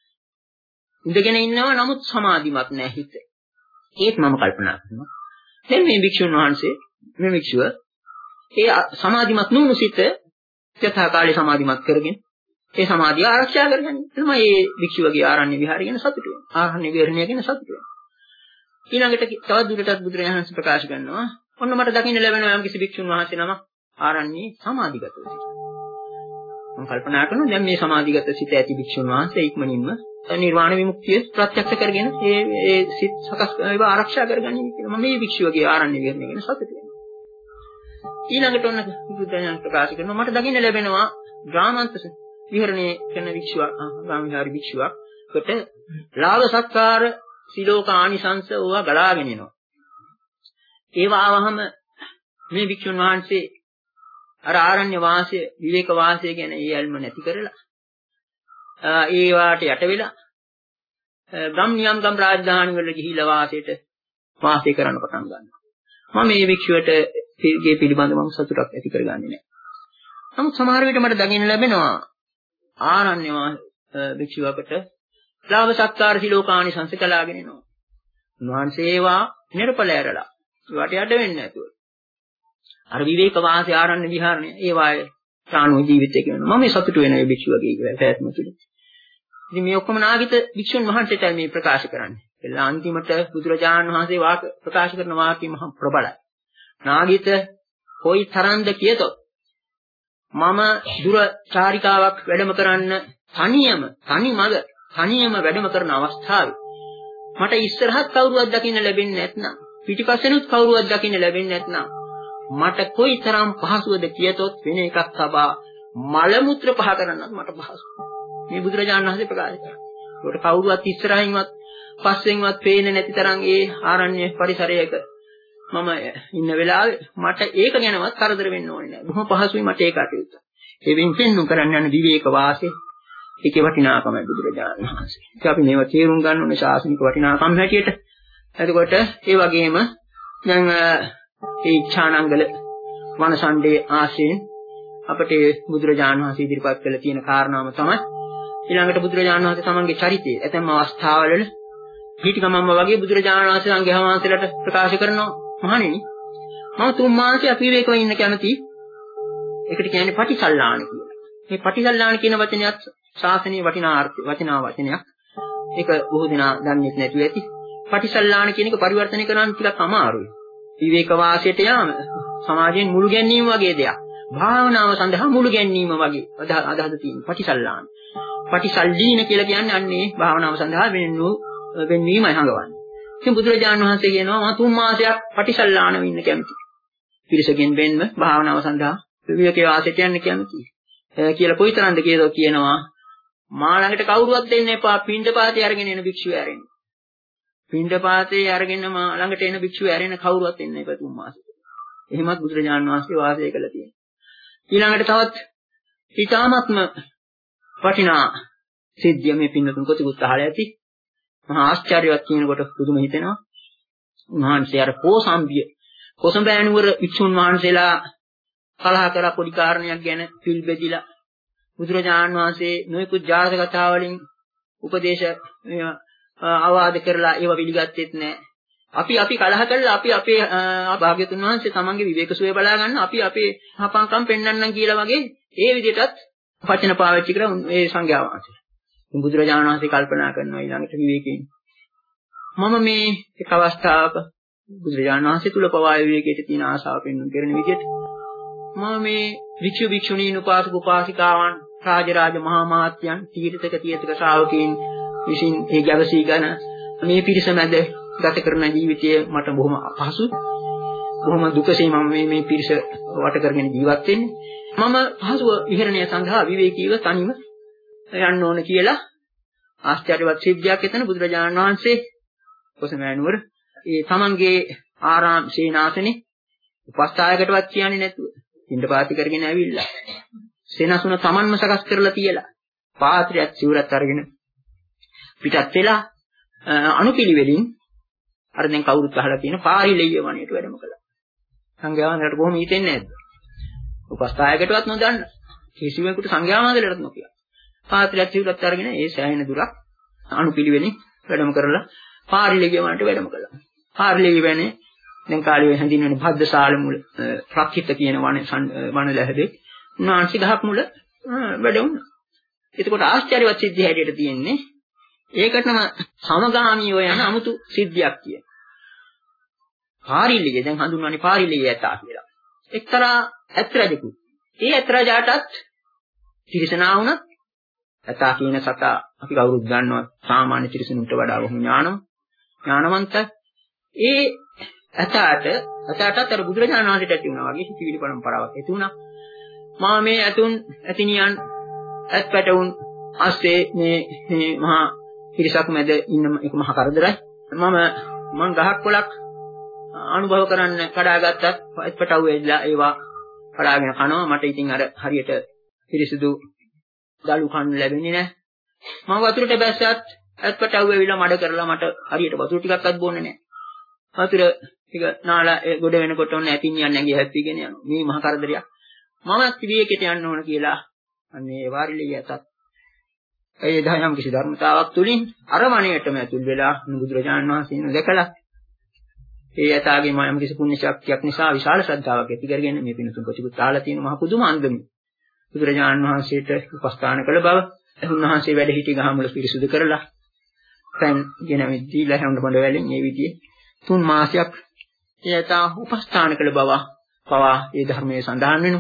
B: ඉඳගෙන ඉන්නවා නමුත් සමාධිමත් නැහැ හිත. ඒත් මම කල්පනා කරනවා දැන් මේ භික්ෂුන් වහන්සේ මේ භික්ෂුව ඒ සමාධිමත් නුණු සිත යථා කාලේ සමාධිමත් කරගෙන ඒ සමාධිය ආරක්ෂා කරගන්න. තමයි මේ භික්ෂුවගේ ආරණ්‍ය විහාරය ගැන සතුටු වෙනවා. ආරණ්‍ය විහරණය ගැන සතුටු වෙනවා. ඊළඟට තවත් දුරටත් බුදුරජාණන් වහන්සේ ප්‍රකාශ කරනවා ඔන්න මට දකින්න ලැබෙනවා යම් කිසි භික්ෂුන් වහන්සේ නම ආරණ්‍යයේ සමාධිගතව සිටිනවා. මම කල්පනා කරනවා දැන් මේ සමාධිගත සිත ඇති භික්ෂුන් වහන්සේ ඉක්මනින්ම නිර්වාණ විමුක්තිය ප්‍රත්‍යක්ෂ කරගෙන ඒ ඒ සිත් සකස් ඒවා ආරක්ෂා කරගන්නේ කියලා මම මේ භික්ෂුවගේ ආරණ්‍ය විහරණය ගැන සතුටු වෙනවා. ඊළඟට ඔන්න බුදුදහම ප්‍රකාශ කරනවා මට දකින්න ලැබෙනවා ග්‍රාමාන්ත විහරණය කරන භික්ෂුවක් ගාමිහාරි භික්ෂුවකට ලාභ සත්කාර සිලෝක ආනිසංස ඕවා ගලාගෙන එනවා. ඒවා ආවහම මේ භික්ෂුන් වහන්සේ අර ආරණ්‍ය වාසය විවේක වාසය ගැන ඒ ඇල්ම නැති කරලා ඒ වාට යට වෙලා ගම් නියම් ගම් රාජධානි වල ගිහිලා වාසයට වාසය කරන්න පටන් ගන්නවා. මම මේ භික්ෂුවට ගේ පිළිබඳව මම සතුටක් ඇති කරගන්නේ නැහැ. නමුත් සමහර විට මට දකින්න ලැබෙනවා ආරණ්‍ය භික්ෂුවකට ලාභ සත්කාර සිලෝකානි සංසකලාගෙන එනවා. උන්වහන්සේ ඒවා නිර්පල ඇරලා ඒවට යට වෙන්නේ නැතුව අර විවේක වාසය ආරණ්‍ය විහරණය ඒ වායේ ප්‍රාණෝ ජීවිතය කියනවා. මම මේ සතුටු වෙන මේ භික්ෂුවගේ පැවැත්ම තුළ. ඉතින් මේ ඔක්කොම නාගිත භික්ෂුන් වහන්සේට මේ ප්‍රකාශ කරන්නේ. එලා අන්තිමට බුදුරජාණන් වහන්සේ වාක ප්‍රකාශ කරන වාක්‍ය මහ ප්‍රබලයි. නාගිත කොයි තරම්ද කියතොත් මම දුර චාරිකාවක් වැඩම කරන්න තනියම තනි මඟ තනියම වැඩම කරන අවස්ථාවේ මට ඉස්සරහත් කවුරුවත් දකින්න ලැබෙන්නේ නැත්නම් පිටිපස්සෙනුත් කවුරුවත් දකින්න ලැබෙන්නේ නැත්නම් මට කොයිතරම් පහසුවද කියතොත් වෙන එකක් තබා මල මුත්‍ර පහ කරන්නත් මට පහසුයි. මේ බුදුරජාණන් වහන්සේ ප්‍රකාශ කරා. ඒකට කවුරුවත් ඉස්සරහින්වත් පස්සෙන්වත් පේන්නේ නැති තරම් ඒ ආරණ්‍ය පරිසරයක මම ඉන්න වෙලාවේ මට ඒක ගැනවත් කරදර වෙන්න ඕනේ නැහැ. බොහොම පහසුයි මට ඒක අටයුත්ත. ඒ වෙන් පෙන්නුම් කරන්න යන විවේක වාසය ඒකේ වටිනාකමයි බුදුරජාණන් වහන්සේ. ඒක අපි මේව තේරුම් ගන්න ඕනේ ශාසනික වටිනාකම් හැටියට. එතකොට ඒ වගේම දැන් ඒ ඡානංගල වනසණ්ඩේ ආශයෙන් අපට බුදුරජාණන් වහන්සේ ඉදිරිපත් කළ තියෙන කාරණාව තමයි ඊළඟට බුදුරජාණන් වහන්සේ තමන්ගේ චරිතය ඇතැම් අවස්ථාවල පිටිකමම්ම වගේ බුදුරජාණන් වහන්සේ සංඝයා වහන්සේලාට ප්‍රකාශ කරනවා මහණෙනි මම තුන් මාසයක් විවේකව ඉන්න කැමති. ඒකට කියන්නේ පටිසල්ලාණ කියලා. මේ පටිසල්ලාණ කියන වචනයත් ශාසනීය වටිනා අර්ථ වචනා වචනයක්. ඒක බොහෝ දෙනා දන්නේ නැතුව ඇති. පටිසල්ලාණ කියන එක පරිවර්තනය කරන්න ටිකක් අමාරුයි. විවේක වාසයට යාම සමාජයෙන් මුළු ගැනීම වගේ දෙයක්. භාවනාව සඳහා මුළු ගැනීම වගේ අදහස තියෙන පටිසල්ලාණ. පටිසල්ලීන කියලා කියන්නේ අන්නේ භාවනාව සඳහා වෙන්නු වෙන්නීමයි හංගවන්නේ. ඉතින් බුදුරජාණන් වහන්සේ කියනවා මම තුන් මාසයක් පටිසල්ලාණ වෙන්න කැමතියි. පිරිසකින් වෙන්න භාවනාව සඳහා විවේකයේ වාසයට යන්න කැමති කියලා කොයිතරම්ද කියලා කියනවා. මා ළඟට කවුරුවත් දෙන්න එපා පින්ඩපාතේ අරගෙන එන භික්ෂුව ඇරෙන්න. පින්ඩපාතේ අරගෙන මා ළඟට එන භික්ෂුව ඇරෙන්න කවුරුවත් එන්න එපා තුන් මාසෙක. එහෙමත් බුදුරජාණන් වහන්සේ වාසය කළා තියෙනවා. ඊළඟට තවත් ඊටාත්ම වටිනා සිද්ධිය මේ පින්නතුන් කොටිකුත් අහලා ඇති. මහා ආශ්චර්යවත් කියනකොට පුදුම හිතෙනවා. උන්වහන්සේ අර පෝසම්බිය කොසඹෑනුවර වික්ෂුන් වහන්සේලා කලහ කරලා පොඩි කාරණයක් ගැන පිල් බෙදිලා බුදුරජාණන් වහන්සේ නොයෙකුත් ජාතක කතා වලින් උපදේශ අවවාද කරලා ඒව පිළිගත්තෙත් නැහැ. අපි අපි කලහ කරලා අපි අපේ භාග්‍යතුන් වහන්සේ තමන්ගේ විවේක සුවය බලා ගන්න අපි අපේ හපංකම් පෙන්වන්නම් කියලා වගේ ඒ විදිහටත් වචන පාවිච්චි කරා මේ සංඝයා වහන්සේ. බුදුරජාණන් වහන්සේ කල්පනා කරනවා ඊළඟට විවේකයෙන්. මම මේ එක් අවස්ථාවක බුදුරජාණන් වහන්සේ තුල පවා විවේකයට තියෙන ආශාව පෙන්වන කරන විදිහට මම මේ වික්ෂු වික්ෂුණීන් උපාසක උපාසිකාවන් රාජරාජ මහා මාත්‍යයන් තීර්ථක තීර්ථක ශ්‍රාවකයන් විසින් ඒ ගැවසී ගන්න මේ පිරිස මැද ගත කරන ජීවිතය මට බොහොම අපහසුයි. බොහොම දුකසේ මම මේ මේ පිරිස වට කරගෙන ජීවත් වෙන්නේ. මම පහසුව විහරණය සඳහා විවේකීව තනිව යන්න ඕන කියලා ආශ්චර්යවත් සිද්ධියක් එතන බුදුරජාණන් වහන්සේ කොසමෑනුවර ඒ තමන්ගේ ආරාම සේනාසනේ උපස්ථායකටවත් කියන්නේ නැතුව පින්ඩපාති කරගෙන ඇවිල්ලා සේනසුන තමන්ම සකස් කරලා තියලා පාත්‍රයත් සිවුරත් අරගෙන පිටත් වෙලා අනුපිළිවෙලින් අර දැන් කවුරුත් අහලා තියෙන පාරිලෙය්‍ය වණයට වැඩම කළා. සංඝයා වහන්සේට කොහොම හිතෙන්නේ නැද්ද? උපස්ථායකටවත් නොදන්න කිසිවෙකුට සංඝයා වහන්සේලටත් නොකිය. පාත්‍රයත් සිවුරත් අරගෙන ඒ සෑහෙන දුරක් අනුපිළිවෙලින් වැඩම කරලා පාරිලෙය්‍ය වණයට වැඩම කළා. පාරිලෙය්‍ය වණේ දැන් කාලේ හැඳින්වෙන භද්දශාල මුල ප්‍රක්‍රිත කියන වන වන ලැහැදේ උන්වහන්සේ ගහක් මුල වැඩ වුණා. එතකොට ආශ්චර්යවත් සිද්ධිය හැටියට තියෙන්නේ ඒකටම සමගාමීව යන 아무තු සිද්ධියක් කියන. පාරිලිය දැන් හඳුන්වන්නේ පාරිලිය යතා කියලා. එක්තරා ඇත්රජෙකු. ඒ ඇත්රජාටත් තිරසනා වුණත් යතා කියන සතා අපි කවුරුත් දන්නවා සාමාන්‍ය තිරසනුන්ට වඩා බොහොම ඥානම ඥානවන්ත. ඒ ඇතාට ඇතාටත් අර බුදුරජාණන් වහන්සේට ඇති වුණා වගේ සිතිවිලි පරම්පරාවක් ඇති වුණා. මා මේ ඇතුන් ඇතිනියන් ඇත්පැටවුන් ආස්සේ මේ මේ මහා පිරිසක් මැද ඉන්න එක මහා කරදරයි. මම මං ගහක් කොලක් අනුභව කරන්න කඩාගත්තත් ඇත්පැටව වෙලා ඒවා කඩාගෙන කනවා. මට ඉතින් අර හරියට පිරිසිදු දලු කන්න ලැබෙන්නේ නැහැ. මම වතුරට බැස්සත් ඇත්පැටව වෙවිලා මඩ කරලා මට හරියට වතුර ටිකක්වත් බොන්නේ නැහැ. වතුර ටික නාලා ගොඩ වෙනකොට ඔන්න ඇතිනියන් නැගී හැප්පිගෙන යනවා. මේ මහා කරදරයක්. මමත් විවේකයට යන්න ඕන කියලා අන්නේ වාරිලිය යතත් ඒ දහයම් කිසි ධර්මතාවක් තුලින් අරමණයටම ඇතුල් වෙලා බුදුරජාණන් වහන්සේන දැකලා ඒ යතාගේ මයම් කිසි පුණ්‍ය ශක්තියක් නිසා විශාල ශ්‍රද්ධාවක් ඇති කරගෙන මේ පිණුතුන් කොටිකුත් ආලා තියෙන මහ පුදුම අන්දමේ බුදුරජාණන් වහන්සේට උපස්ථාන කළ බව උන්වහන්සේ වැඩ සිටි ගහමුල පිරිසුදු කරලා දැන් ගෙනවිත් දීලා හැවුන පොඬ වැලෙන් මේ විදිහේ තුන් මාසයක් එයතා උපස්ථාන කළ බව පවා ඒ ධර්මයේ සඳහන් වෙනවා.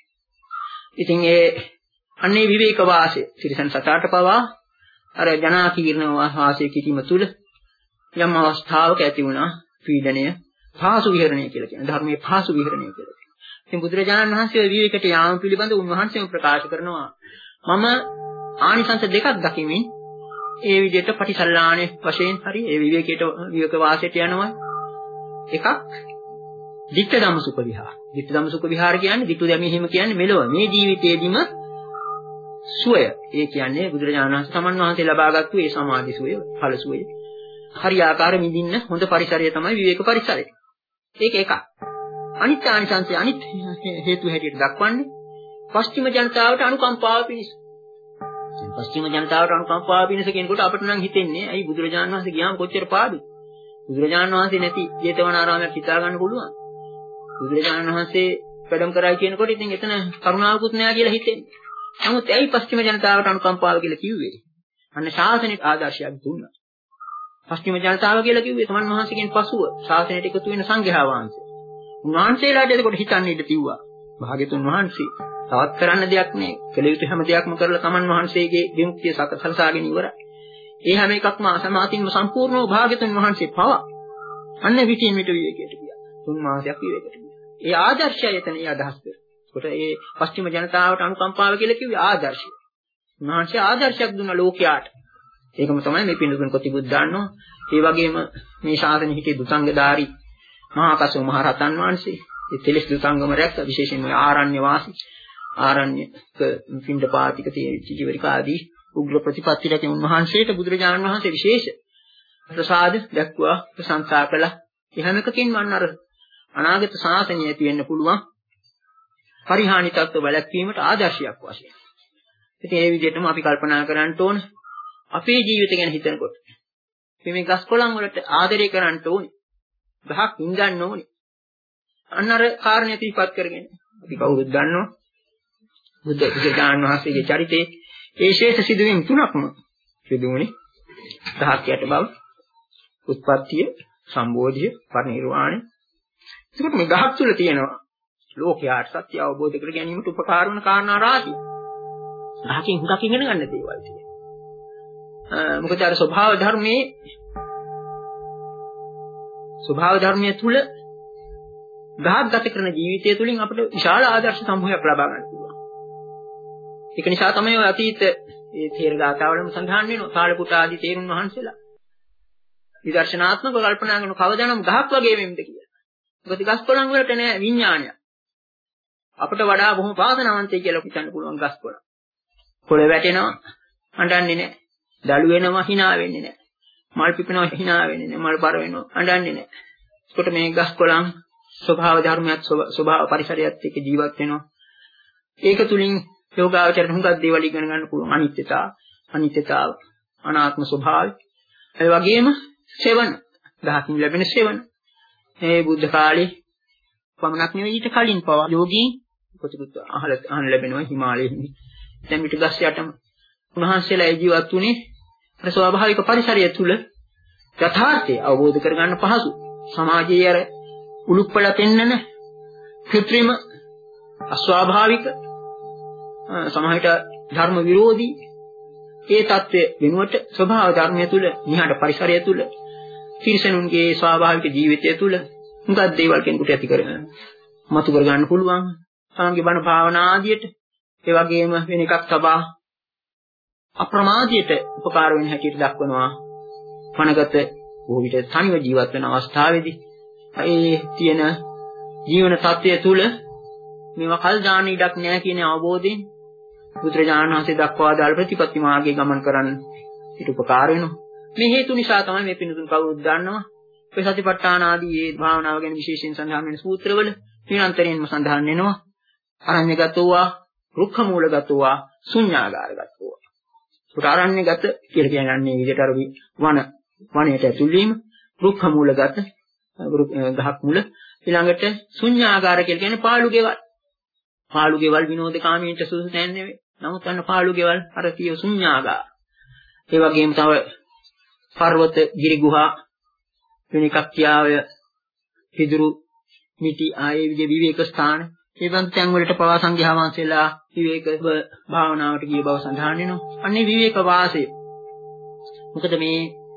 B: ඉතින් ඒ අන්නේ විවේක වාසය ත්‍රිසන් සතාට පවා අර ජනාකීර්ණ වාසය කිරීම තුල යම් අවස්ථාවක ඇති වුණා පීඩණය පාසු විහරණය කියලා කියන ධර්මයේ පාසු විහරණය කියලා කියනවා. ඉතින් බුදුරජාණන් වහන්සේ විවේකයට යාම පිළිබඳ උන්වහන්සේම ප්‍රකාශ කරනවා මම ආනිසංස දෙකක් දකිමින් ඒ විදිහට පටිසල්ලාණේ වශයෙන් හරි ඒ විවේකයට විවේක වාසයට යනවා. එකක් ditta dhamma sukha vihara. ditta dhamma sukha vihara කියන්නේ ditta dhamma හිම කියන්නේ මෙලොව මේ ජීවිතයේදීම සුවය. ඒ කියන්නේ බුදුරජාණන් වහන්සේ තමන් වහන්සේ ලබාගත්තු ඒ සමාධි සුවය, ඵල සුවය. හරියාකාර මිදින්න හොඳ පරිසරය තමයි විවේක පරිසරය. ඒක එකක්. අනිත් ආනිසංසය අනිත් හේතු හැටියට දක්වන්නේ පස්චිම ජනතාවට අනුකම්පාව පිණිස. පස්චිම ජනතාවට අනුකම්පාව පිණිස කියනකොට අපිට නම් හිතෙන්නේ ඇයි බුදුරජාණන් වහන්සේ ගියාම කොච්චර පාඩුයි. බුදුරජාණන් වහන්සේ නැති ජේතවනාරාමයක් හිතා ගන්න පුළුවන්. බුදුරජාණන් වහන්සේ වැඩම කරයි කියනකොට ඉතින් එතන කරුණාවකුත් නෑ කියලා හිතෙන්නේ. නමුත් ඇයි පස්චිම ජනතාවට අනුකම්පාව කියලා කිව්වේ? අන්න ශාසනික ආදර්ශයක් දුන්නා. පස්චිම ජනතාව කියලා කිව්වේ තමන් වහන්සේගෙන් පසුව ශාසනයට එකතු වෙන සංඝයා වහන්සේ. උන්වහන්සේලාට එතකොට හිතන්න ඉඩ තියුවා. භාග්‍යතුන් වහන්සේ තවත් කරන්න දෙයක් නෑ. කළ යුතු හැම දෙයක්ම කරලා තමන් වහන්සේගේ විමුක්තිය සකසාගෙන ඉවරයි. ඒ හැම එකක්ම අසමාතින්ම සම්පූර්ණව භාග්‍යතුන් වහන්සේ පවා අන්න විචින් මිට විවේකයට ගියා. තුන් මාසයක් විවේකයට ගියා. ඒ ආදර්ශය එතන ඒ අදහස් කර. ඒකට ඒ පස්චිම ජනතාවට අනුකම්පාව කියලා කිව්වේ ආදර්ශය. උන්වහන්සේ ආදර්ශයක් දුන්න ලෝකයාට. ඒකම තමයි මේ පින්දුතුන් කොටි බුද්ධාණෝ. ඒ වගේම මේ ශාසනය හිතේ දුසංගධාරී මහා කස්සප මහ රහතන් වහන්සේ ඒ තෙලස් දුසංගම රැක්ක විශේෂයෙන්ම ආරණ්‍ය වාසී ආරණ්‍යක පින්ඩපාතික තීජවරික ආදී උග්‍ර ප්‍රතිපත්ති රැකෙන උන්වහන්සේට බුදුරජාණන් වහන්සේ විශේෂ ප්‍රසාද දක්වා ප්‍රශංසා කළා. ඒ හැම එකකින්ම අර අනාගත ශාසනය ඇති වෙන්න පුළුවන් පරිහානි තත්ත්ව වැළැක්වීමට ආදර්ශයක් වශයෙන්. ඉතින් ඒ විදිහටම අපි කල්පනා කරන්න ඕන අපේ ජීවිතය ගැන හිතනකොට අපි මේ ගස් කොළන් වලට ආදරය කරන්න ඕනේ. ගහක් ඉඳන්න ඕනේ. අන්න අර කාරණේ තීපත් කරගෙන අපි කවුරුත් දන්නවා බුද්ධ බුදුදාන වහන්සේගේ චරිතයේ ඒ ශේෂ සිදුවීම් තුනක්ම සිදුවුනේ දහස් යට බව, උත්පත්තිය, සම්බෝධිය, පරිනිර්වාණය. ඒකට මේ ගහක් තුල තියෙනවා ලෝකයාට සත්‍ය අවබෝධ කර ගැනීමට උපකාර වන කාරණා රාශිය. ගහකින් හුඟක් ඉගෙන ගන්න දේවල් තියෙනවා. මොකද අර ස්වභාව ධර්මයේ ස්වභාව ධර්මයේ තුල ගහක් ගත කරන ජීවිතය තුළින් අපිට විශාල ආදර්ශ සමූහයක් ලබා ගන්න පුළුවන්. ඒක නිසා තමයි ඔය අතීත ඒ තේර ගාථාවලම සඳහන් වෙනවා සාලපුට ආදී තේරුන් වහන්සේලා. විදර්ශනාත්මක කල්පනා කරන කවදානම් ගහක් වගේ වෙන්නද කියලා. මොකද ගස් කොළන් වලට නෑ විඥානයක්. අපිට වඩා බොහොම පාසනවන්තයි කියලා හිතන්න පුළුවන් ගස් කොළන්. කොළ වැටෙනවා අඬන්නේ නෑ. දළු වෙනවා hina වෙන්නේ නෑ. මල් පිපෙනවා hina වෙන්නේ නෑ. මල් බර වෙනවා අඬන්නේ නෑ. ඒකට මේ ගස් කොළන් ස්වභාව ධර්මයක් ස්වභාව පරිසරයත් එක්ක ජීවත් වෙනවා. ඒක තුලින් යෝගාවචරණ හුඟක් දේවල් ඉගෙන ගන්න පුළුවන්. අනිත්‍යතාව, අනිත්‍යතාව, අනාත්ම ස්වභාවය. ඒ වගේම සෙවන, දහකින් ලැබෙන සෙවන. මේ බුද්ධ කාලේ පමණක් නෙවෙයි ඊට කලින් පවා යෝගී ප්‍රතිපත්ත අහල අහන ලැබෙනවා හිමාලයේ. දැන් පිට ගස් යටම උන්වහන්සේලා ජීවත් වුණේ අර ස්වාභාවික පරිසරය තුල යථාර්ථය අවබෝධ කරගන්න පහසු. සමාජයේ අර උලුප්පල පෙන්නන කෘත්‍රිම අස්වාභාවික සමාජයට ධර්ම විරෝධී ඒ தත්ත්වය වෙනුවට ස්වභාව ධර්මය තුල නිහඬ පරිසරය තුල තිරිසනුන්ගේ ස්වාභාවික ජීවිතය තුල හුඟක් දේවල් කෙනෙකුට ඇති කරගන්න මතු කර ගන්න පුළුවන්. තමන්ගේ බණ භාවනා ආදියට ඒ වගේම වෙන එකක් තබා අප්‍රමාදයට උපකාර වෙන හැටියට දක්වනවා. වනගත බොහෝ විට තනිව ජීවත් වෙන අවස්ථාවේදී ඒ තියෙන ජීවන තත්ත්වය තුළ මේවා කල් දාන ඉඩක් නැහැ කියන අවබෝධයෙන් බුදුරජාණන් වහන්සේ දක්වා දාල ප්‍රතිපත්ති මාර්ගයේ ගමන් කරන්න ඊට උපකාර වෙනවා. මේ හේතු නිසා තමයි මේ පින්තුන් කවුරුත් දන්නවා. ඔය සතිපට්ඨාන ආදී මේ භාවනාව ගැන විශේෂයෙන් සඳහන් වෙන සූත්‍රවල නිරන්තරයෙන්ම සඳහන් වෙනවා. අරඤ්‍යගතෝවා, රුක්ඛමූලගතෝවා, ශුඤ්ඤාගාරගතෝවා. ඒක අරඤ්‍යගත කියලා කියන්නේ විදිහට අර වන වනයේට ඇතුල් වීම, රුක්ඛමූලගත ගහක් මුල, ඊළඟට ශුඤ්ඤාගාර කියලා කියන්නේ පාළු ගෙවල්. පාළු ගෙවල් විනෝදකාමීන්ට සුදුසු නැහැ නෙවෙයි. නමුත් අන්න පාළු ගෙවල් අර කිය ශුඤ්ඤාගාර. ඒ වගේම තව පර්වත ගිරි ගුහා වෙන එකක් කියාවය පිදුරු මිටි ආයේ විදිහේ විවේක ස්ථාන ඒ වන්තයන් වලට පවා සංඝයා වහන්සේලා විවේක භාවනාවට ගිය බව සඳහන් වෙනවා. අන්නේ විවේක වාසය. මොකද මේ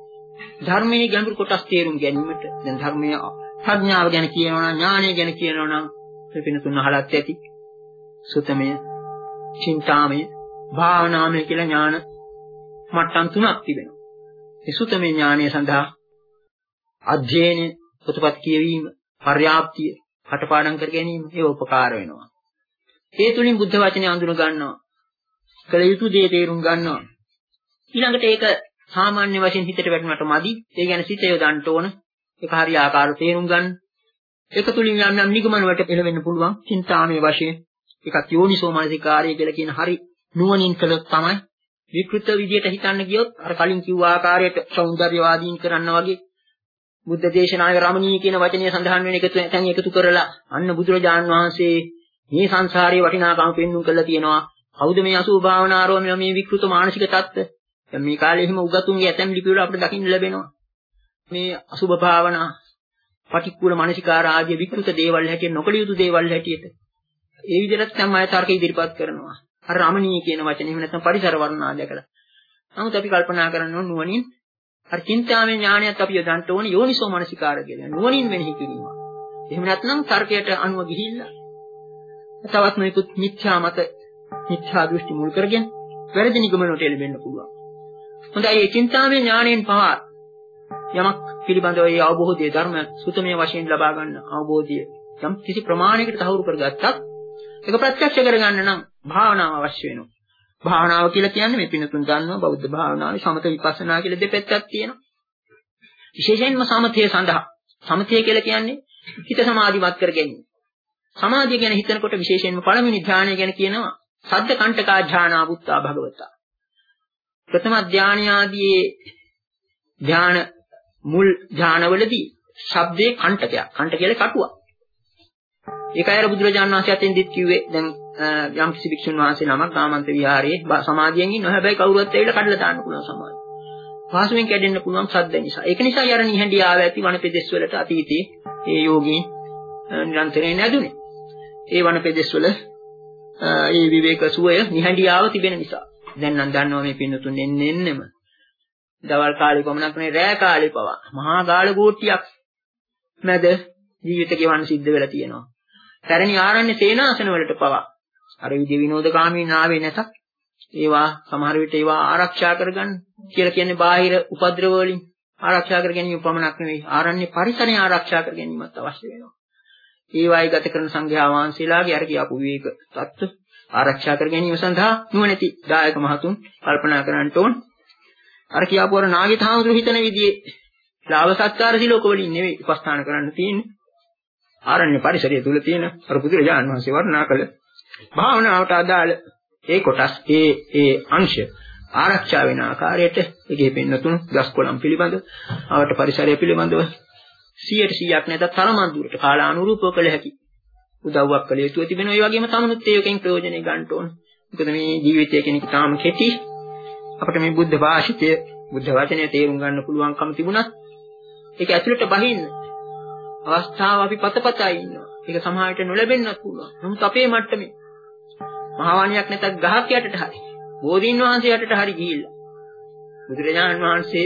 B: ධර්මයේ ගැඹුරු කොටස් තේරුම් ගැනීමට දැන් ධර්මයේ ප්‍රඥාව ගැන කියනවා නම් ඥානය ගැන කියනවා නම් පින තුන අහලත් ඇති. සුතමය, චින්තාමය, භාවනාමය කියලා ඥාන මට්ටම් තුනක් තිබෙනවා. මේ සුතමේ ඥානය සඳහා අධ්‍යයනය, පොතපත් කියවීම, පර්යාප්තිය, කටපාඩම් කර ගැනීම ඒ උපකාර වෙනවා. ඒ තුලින් බුද්ධ වචනේ අඳුන ගන්නවා. කළ යුතු දේ තේරුම් ගන්නවා. ඊළඟට ඒක සාමාන්‍ය වශයෙන් හිතට වැටුණාට මදි. ඒ කියන්නේ සිත යොදන්න ඕන. ඒක හරි ආකාරව තේරුම් ගන්න. ඒක තුලින් යම් යම් නිගමන වලට එළවෙන්න පුළුවන්. චින්තාමය වශයෙන් ඒකත් යෝනිසෝ මනසිකාරය කියලා කියන හරි නුවණින් කළොත් තමයි විකෘත විදියට හිතන්න ගියොත් අර කලින් කිව්ව ආකාරයට సౌందర్యවාදීන් කරන්න වගේ බුද්ධ දේශනාවේ රමණීය කියන වචනය සඳහන් වෙන එකතු නැත්නම් එකතු කරලා අන්න බුදුරජාන් වහන්සේ මේ සංසාරයේ වටිනාකම පෙන්වුම් කරලා තියෙනවා. කවුද මේ අසුභ භාවනාරෝම මේ විකෘත මානසික தත්ත්ව? දැන් මේ කාලේ එහෙම උගතුන්ගේ ඇතැම් ලිපි වල අපිට දකින්න ලැබෙනවා. මේ අසුභ භාවනා, පටික්කුල මානසිකාර ආදී විකෘත දේවල් හැටියට නොකළ යුතු දේවල් හැටියට ඒ විදිහට තමයි තර්ක ඉදිරිපත් කරනවා. අර රමණීය කියන වචනේ එහෙම නැත්නම් පරිසර වර්ණනා දැකලා. නමුත් අපි කල්පනා කරන්න ඕන නුවණින් අර චින්තාමය ඥානයත් අපි යොදන්න ඕනේ යෝනිසෝ මනසිකාර කියලා. නුවණින් මෙනෙහි කිරීම. එහෙම නැත්නම් තර්කයට අනුව ගිහිල්ලා තවත් නොයෙකුත් මිත්‍යා මත මිත්‍යා දෘෂ්ටි මුල් කරගෙන වැරදි නිගමනට එළඹෙන්න පුළුවන්. හොඳයි මේ චින්තාමය ඥාණයෙන් පවා යමක් පිළිබඳව ඒ අවබෝධය ධර්ම සුතමේ වශයෙන් ලබා ගන්න අවබෝධය යම් කිසි ප්‍රමාණයකට තහවුරු කරගත්තත් ඒක ප්‍රත්‍යක්ෂ කරගන්න නම් භාවනාව අවශ්‍ය වෙනවා. භාවනාව කියලා කියන්නේ මේ පිනතුන් දන්නවා බෞද්ධ භාවනාවේ සමත විපස්සනා කියලා දෙපැත්තක් තියෙනවා. විශේෂයෙන්ම සමතය සඳහා සමතය කියලා කියන්නේ හිත සමාධිමත් කර ගැනීම. සමාධිය ගැන හිතනකොට විශේෂයෙන්ම පළවෙනි ධානය ගැන කියනවා සද්ද කණ්ඨකා ඥානා බුත්තා භගවතා. ප්‍රථම ධානය ආදී ධාන මුල් ධානවලදී ශබ්දේ කණ්ඨකයක්. කණ්ඨ කියලා කටුවක්. ඒකයි අර බුදුරජාණන් වහන්සේ අතෙන් දිත් කිව්වේ දැන් යම් කිසි භික්ෂුන් වහන්සේ නමක් ගාමන්ත විහාරයේ සමාධියෙන් ඉන්නවා. හැබැයි කවුරුත් ඇවිල්ලා කඩලා දාන්න පුළුවන් සමාධිය. පහසුවෙන් කැඩෙන්න පුළුවන් ශබ්ද නිසා. ඒක නිසා අර නිහඬිය ආව ඇති වනපෙදෙස් වලට අතීතයේ ඒ යෝගීන් නිරන්තරයෙන් නැදුනේ. ඒ වනපෙදෙස් වල ඒ විවේක සුවය නිහඬියාව තිබෙන නිසා. දැන් නම් දන්නවා මේ පින්නතුන් එන්නේ එන්නෙම. දවල් කාලේ පමණක් නෙවෙයි රෑ කාලේ පවා මහා ගාල ගෝට්ටියක් මැද ජීවිත ගෙවන්න සිද්ධ වෙලා තියෙනවා. තරණි ආරණ්‍ය සේනාසන වලට පවා අර විදි විනෝදකාමීන් ආවේ නැතත් ඒවා සමහර විට ඒවා ආරක්ෂා කරගන්න කියලා කියන්නේ බාහිර උපද්‍රව වලින් ආරක්ෂා කර ගැනීම පමණක් නෙවෙයි ආරණ්‍ය පරිසරය ආරක්ෂා කර ගැනීමත් අවශ්‍ය වෙනවා. ඒ වයි ගත කරන සංඝයා වහන්සේලාගේ අර කියපු විවේක තත්ත්ව ආරක්ෂා කර ගැනීම සඳහා නුවණැති දායක මහතුන් කල්පනා කරන්න ඕන. අර කියපු අර නාගිත හාමුදුරු හිතන විදිහේ ලාභ සත්කාර සිලෝක වලින් නෙවෙයි උපස්ථාන කරන්න තියෙන්නේ. ආරණ්‍ය පරිසරය තුල තියෙන අර බුදුරජාණන් වහන්සේ වර්ණනා කළ භාවනාවට අදාළ ඒ කොටස් ඒ ඒ අංශ ආරක්ෂා වෙන ආකාරයට ඒකේ පෙන්නතුණු දස්කොළම් පිළිබඳ ආවට පරිසරය පිළිබඳව සියයට සීයක් නැතත් තරමක් දුරට කාලානුරූපව කළ හැකි උදව්වක් කළ යුතු තිබෙනවා. ඒ වගේම තමනුත් ඒකෙන් ප්‍රයෝජනෙ ගන්න ඕන. මොකද මේ ජීවිතය කෙනෙක් තාම කෙටි. අපිට මේ බුද්ධ භාෂිතය බුද්ධ වචනය තේරුම් ගන්න පුළුවන්කම තිබුණත් ඒක ඇතුළට බහින්න අවස්ථාව අපි පතපතයි ඉන්නවා. ඒක සමාජයට නොලැබෙන්නත් පුළුවන්. නමුත් අපේ මට්ටමේ මහාවාණියක් නැතත් ගහක් යටට හරි බෝධීන් වහන්සේ යටට හරි ගිහිල්ලා බුදුරජාණන් වහන්සේ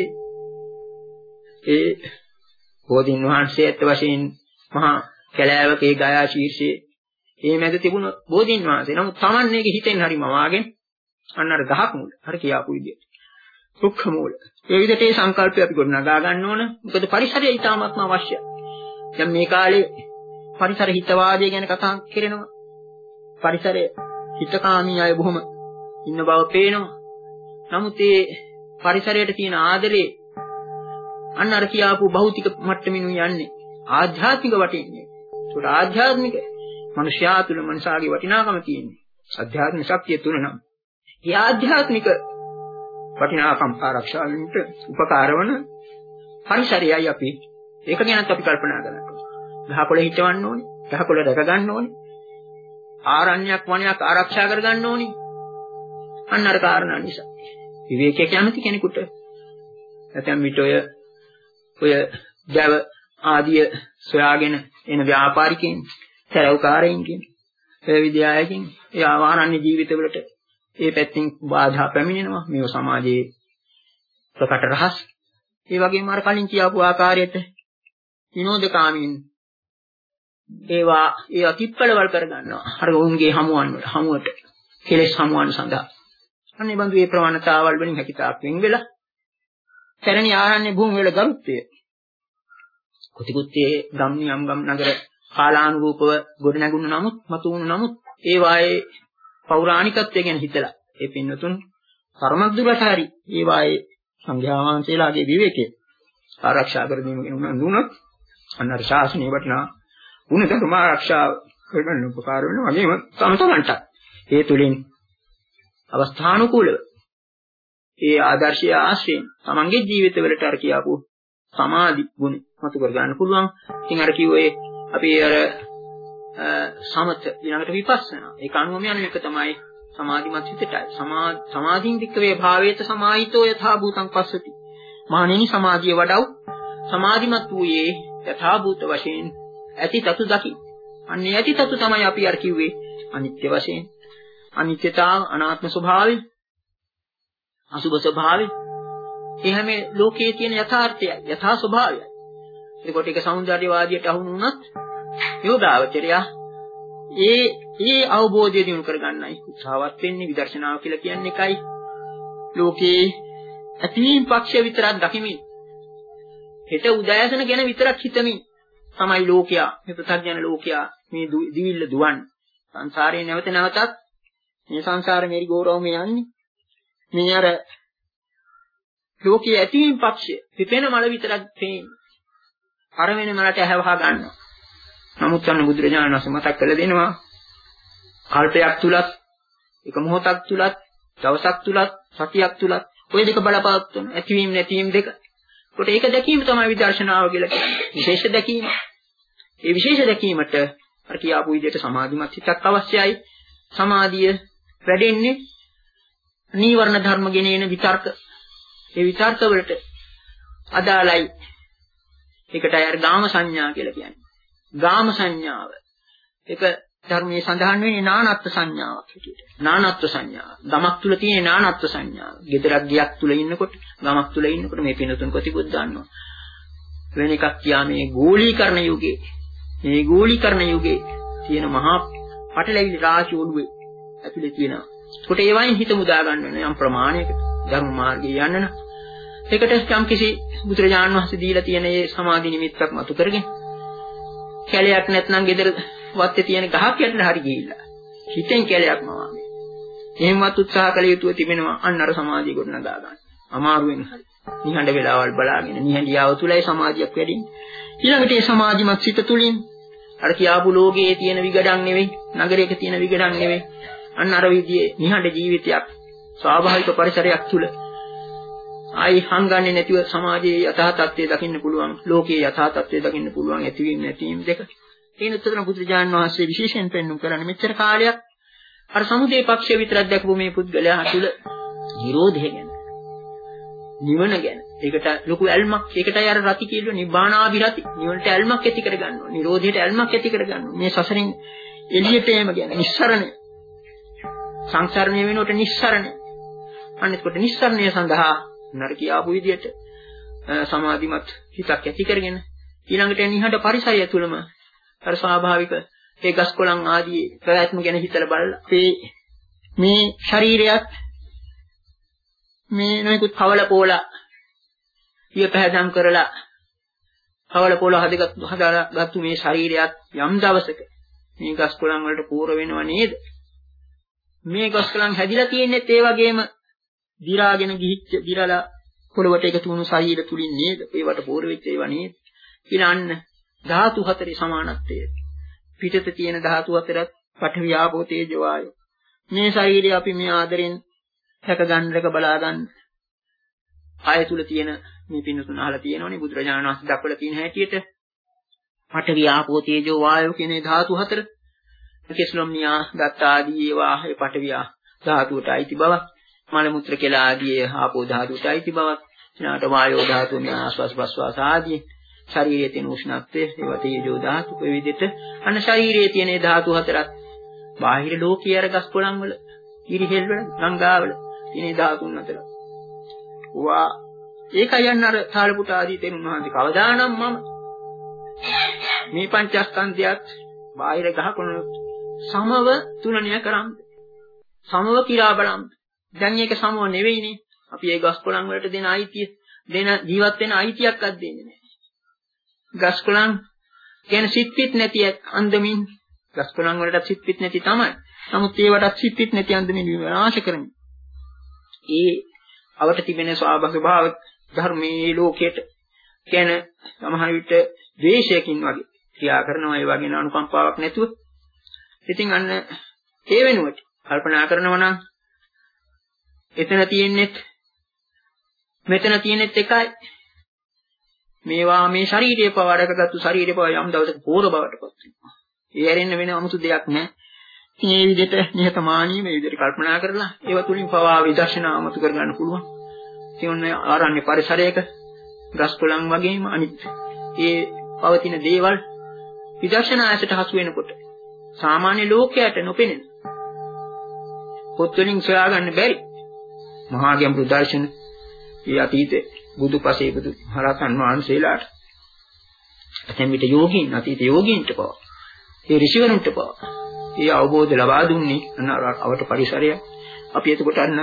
B: ඒ බෝධීන් වහන්සේ ඇත්ත වශයෙන් මහා කැලෑවකේ ගයා ශීර්ෂයේ ඒ මැද තිබුණ බෝධීන් වහන්සේ. නමුත් Taman මේක හිතෙන් හරිම වාගෙන අන්න අර ගහක් මූල හර කියාපු විදියට දුක්ඛ මූල. ඒ විදිහට ඒ සංකල්පය අපි ගොඩනගා ගන්න ඕන. මොකද පරිසරය ඊටාත්ම අවශ්‍යයි. දැන් මේ කාලේ පරිසර හිතවාදය ගැන කතා කරනවා. පරිසරය හිතකාමී අය බොහොම ඉන්න බව පේනවා. නමුත් ඒ පරිසරයට තියෙන ආදරේ අන්න අර කියාපු භෞතික මට්ටමිනු යන්නේ ආධ්‍යාත්මික වටින්නේ. ඒකට ආධ්‍යාත්මික මනුෂ්‍යයා තුළ මනසාගේ වටිනාකම තියෙන්නේ. අධ්‍යාත්මික ශක්තිය තුළ නම් ඒ ආධ්‍යාත්මික වටිනාකම් ආරක්ෂා වීමට උපකාර වන පරිසරයයි අපි ඒක ගැනත් අපි කල්පනා කරනවා. ගහකොළ හිටවන්න ඕනේ. ගහකොළ රැක ගන්න ඕනේ. ආරණ්‍යයක් වනයක් ආරක්ෂා කර ගන්න ඕනේ. අන්න අර කාරණා නිසා. විවේකයේ කැමති කෙනෙකුට නැත්නම් විට ඔය ඔය දැව ආදිය සොයාගෙන එන ව්‍යාපාරිකයින්, සරවකාරයින් කියන ඒ විද්‍යාවකින් ඒ ආරණ්‍ය ජීවිතවලට ඒ පැත්තෙන් බාධා පැමිණෙනවා. මේව සමාජයේ ප්‍රකට රහස්. ඒ වගේම අර කලින් කියපු ආකාරයට විනෝදකාමීන් ඒවා ඒවා කිප්පලවල් කරගන්නවා. අර උන්ගේ හමුවන් වල හමුවට කෙලෙස් හමුවන් සඳහා. අනේ බඳු මේ ප්‍රවණතාවල් වලින් හැකිතාක් වෙන් වෙලා පැරණි ආරණ්‍ය භූමි වල ගරුත්වය කුටිකුත්තේ ගම් නියම් ගම් නගර කාලානුරූපව ගොඩ නැගුණු නමුත් මතු වුණු නමුත් ඒ වායේ පෞරාණිකත්වය ගැන හිතලා ඒ පින්නතුන් කර්මක් දුරට හරි ඒ වායේ සංඝයා වහන්සේලාගේ විවේකය ආරක්ෂා කර දීම ගැන උනන්දුනොත් අන්න අර ශාසනීය වටිනා ගුණ ධර්ම ආරක්ෂා කරගන්න උපකාර වෙනවා. වගේම තම තමන්ට ඒ තුලින් අවස්ථානුකූලව ඒ ආදර්ශය ආශ්‍රයෙන් තමන්ගේ ජීවිතවලට අර කියාපු සමාධි ගුණ මතු කර ගන්න පුළුවන්. ඉතින් අර කිව්වේ අපි අර සමත ඊළඟට විපස්සනා. ඒක අනුවම යන එක තමයි සමාධිමත් හිතටයි. සමාධින් වික්කවේ භාවේත සමාහිතෝ යථා භූතං පස්සති. මහණෙනි සමාධිය වඩව් සමාධිමත් වූයේ යථා භූත වශයෙන් ඇති තතු දකි. අන්නේ ඇති තතු තමයි අපි අර කිව්වේ අනිත්‍ය වශයෙන්. අනිත්‍යතාව, අනාත්ම ස්වභාවය, අසුභ ස්වභාවය. ඒ හැම ලෝකයේ තියෙන යථාර්ථයයි, යථා ස්වභාවයයි. ඒකට ඒක సౌందර්යවාදියට අහු වුණත් යෝගාවචරය ඒ ඒ අවබෝධය දිනු කරගන්නයි උත්සාහවත් වෙන්නේ. විදර්ශනාව කියලා කියන්නේ එකයි. ලෝකේ ඇතිවීම පක්ෂය විතරක් දකිමින් හෙට උදෑසන ගැන විතරක් හිතමින් තමයි ලෝකයා, මේ ප්‍රත්‍යඥ ලෝකයා මේ දිවිල්ල දුවන්නේ. සංසාරේ නැවත නැවතත් මේ සංසාරේ මෙරි ගෞරවම යන්නේ. මේ අර ලෝකයේ ඇතිවීම පක්ෂය පිපෙන මල විතරක් පේන්නේ. අර වෙන මලට ඇහැවහ ගන්නවා. නමුත් අන්න බුදුරජාණන් වහන්සේ මතක් කරලා දෙනවා කල්පයක් තුලත්, එක මොහොතක් තුලත්, දවසක් තුලත්, සතියක් තුලත් ඔය දෙක බලපෑත්තොන ඇතිවීම නැතිවීම දෙක. කොට ඒක දැකීම තමයි විදර්ශනාව කියලා කියන්නේ. විශේෂ දැකීම. ඒ විශේෂ දැකීමට අර කියාපු විදිහට සමාධිමත් හිතක් අවශ්‍යයි. සමාධිය වැඩෙන්නේ නීවරණ ධර්ම ගෙනෙන විතර්ක. ඒ විතර්ක වලට අදාළයි. ඒකටයි අර ගාම සංඥා කියලා කියන්නේ. ගාම සංඥාව. ඒක ධර්මයේ සඳහන් වෙන්නේ නානත්ත් සංඥාවක් හැටියට. නානත්ත් සංඥාව. ගමක් තුල තියෙන නානත්ත් සංඥාව. ගෙදරක් ගියක් තුල ඉන්නකොට, ගමක් තුල ඉන්නකොට මේ පිනතුන් කොටිපොත් ගන්නවා. වෙන එකක් කියා මේ ගෝලීකරණ යුගයේ. මේ ගෝලීකරණ යුගයේ තියෙන මහා පටලැවිලි රාශිය ඔළුවේ ඇතුලේ තියෙනවා. කොට ඒ වයින් හිත මුදා ගන්න වෙන යම් ප්‍රමාණයකට ධර්ම මාර්ගයේ යන්න නම් ඒකට යම් කිසි බුදුරජාණන් වහන්සේ දීලා තියෙන මේ සමාධි නිමිත්තක් මතු කරගෙන කැලයක් නැත්නම් ගෙදර වත්තේ තියෙන ගහක් යටට හරි ගිහිල්ලා හිතෙන් කැලයක් මවාමි. එහෙමවත් උත්සාහ කළ යුතුව තිබෙනවා අන්න අර සමාධිය ගොඩනගා ගන්න. අමාරුවෙන් හරි. නිහඬ වෙලාවල් බලාගෙන නිහඬියාව තුලයි සමාධියක් වැඩින්නේ. ඊළඟට ඒ සමාධිමත් සිත තුලින් අර කියාපු ලෝකයේ තියෙන විගඩම් නෙවෙයි, නගරයක තියෙන විගඩම් නෙවෙයි. අන්න අර විදිහේ නිහඬ ජීවිතයක් ස්වාභාවික පරිසරයක් තුල ආයි හංගන්නේ නැතිව සමාජයේ යථා තත්ත්වය දකින්න පුළුවන්, ලෝකයේ යථා තත්ත්වය දකින්න පුළුවන් ඇතිවීම නැතිවීම දෙක. ඒ උත්තර බුදුරජාණන් වහන්සේ විශේෂයෙන් පෙන්වුම් කරන්නේ මෙච්චර කාලයක් අර සමුදේ පක්ෂය විතරක් දැකපු මේ පුද්ගලයා තුළ නිරෝධය ගැන, නිවන ගැන. ඒකට ලොකු ඇල්මක්, ඒකටයි අර රති කියලෝ නිබ්බානාභිරති. නිවනට ඇල්මක් ඇති කරගන්නවා, නිරෝධයට ඇල්මක් ඇති කරගන්නවා. මේ සසරින් එළියට එීම ගැන නිස්සරණය. සංසරණය වෙනකොට නිස්සරණය. අනිත්කොට නිස්සරණය සඳහා නරකී ආපු විදියට සමාධිමත් හිතක් ඇති කරගෙන ඊළඟට නිහඬ පරිසරය තුළම අර ස්වාභාවික ඒ ගස් කොළන් ආදී ප්‍රයත්න ගැන හිතලා බලලා මේ මේ ශරීරයත් මේ නොයෙකුත් කවල පොලා පිය පැහැදම් කරලා කවල පොලා හදගත් හදාගත්තු මේ ශරීරයත් යම් දවසක මේ ගස් කොළන් වලට පූර වෙනව නේද? මේ ගස් කොළන් හැදිලා තියෙන්නේ ඒ වගේම දිරාගෙන ගිහිච්ච දිරලා පොළවට එකතු වුණු ශරීර තුලින් නේද? ඒවට පෝර වෙච්ච ඒවා නේද? ඊළඟ ධාතු හතරේ සමානත්වය. පිටත තියෙන ධාතු හතරත් පඨවි ආපෝ තේජෝ වායෝ. මේ ශරීරය අපි මේ ආදරෙන් රැක ගන්න රැක බලා ගන්න. ආය තුල තියෙන මේ පින්නතුන අහලා තියෙනවනේ බුදුරජාණන් වහන්සේ දක්වලා තියෙන හැටියට පඨවි ආපෝ තේජෝ වායෝ කියන ධාතු හතර. කෙස්ලොම්නියා දත්ත ආදී ඒවා ඒ පඨවි ධාතුවට අයිති බවක්. මල මුත්‍ර කියලා ආදී ආපෝ ධාතුවට අයිති බවක්. ඊළාට වායෝ ධාතුව මේ ආස්වාස් ප්‍රස්වාස ආදී ශරීරයේ තියෙන උෂ්ණත්වය ඒවා තේජෝ ධාතු ඔය විදිහට අන්න ශරීරයේ තියෙන ධාතු හතරත් බාහිර ලෝකයේ අර ගස් කොළන් වල ඉරිහෙල් වල ගංගාවල තියෙන ධාතුන් අතර වා ඒකයි යන්න අර තාලපුට ආදී තෙරුන් වහන්සේ කවදානම් මම මේ පංචස්කන්ධයත් බාහිර ගහ කොළන් සමව තුලණය කරන්නේ සමව කිරා බලන්නේ දැන් මේක සමව නෙවෙයිනේ. අපි ඒ ගස් කොළන් වලට දෙන අයිතිය, දෙන ජීවත් වෙන අයිතියක්වත් දෙන්නේ නැහැ. ගස් කොළන් කියන්නේ සිත්පිට නැති අන්දමින් ගස් කොළන් වලට සිත්පිට නැති තමයි. නමුත් ඒවටත් සිත්පිට නැති අන්දමින් විනාශ කරන්නේ. ඒ අවට තිබෙන ස්වභාව භාව ධර්මයේ ලෝකයට කියන සමහර විට ද්වේෂයකින් වගේ ක්‍රියා කරනවා. ඒ වගේ අනුකම්පාවක් නැතුව. ඉතින් අන්න ඒ වෙනුවට කල්පනා කරනවා නම් එතන තියෙන්නේ මෙතන තියෙන්නේ එකයි. මේවා මේ ශරීරයේ පවරකගත්තු ශරීරයේ පව යම් දවසක පෝර බවට පත් වෙනවා. ඒ ඇරෙන්න වෙන 아무තු දෙයක් නැහැ. ඉතින් මේ විදිහට නිහතමානී මේ විදිහට කල්පනා කරලා ඒව තුලින් පවා විදර්ශනා අමතු කරගන්න පුළුවන්. ඒ වන්නේ ආරණ්‍ය පරිසරයක ගස් කොළන් වගේම අනිත් ඒ පවතින දේවල් විදර්ශනා ඇසට හසු වෙනකොට සාමාන්‍ය ලෝකයට නොපෙනෙන පොත් වලින් සොයාගන්න බැරි මහා ගැඹුරු දර්ශන ඒ අතීතේ බුදුපසේ බුදු හරහතන් වහන්සේලාට එතෙන් විට යෝගීන් අතීත යෝගීන්ට පවා ඒ ඍෂිවරුන්ට පවා ඒ අවබෝධය ලබා දුන්නේ අන්න අවට පරිසරය. අපි එතකොට අන්න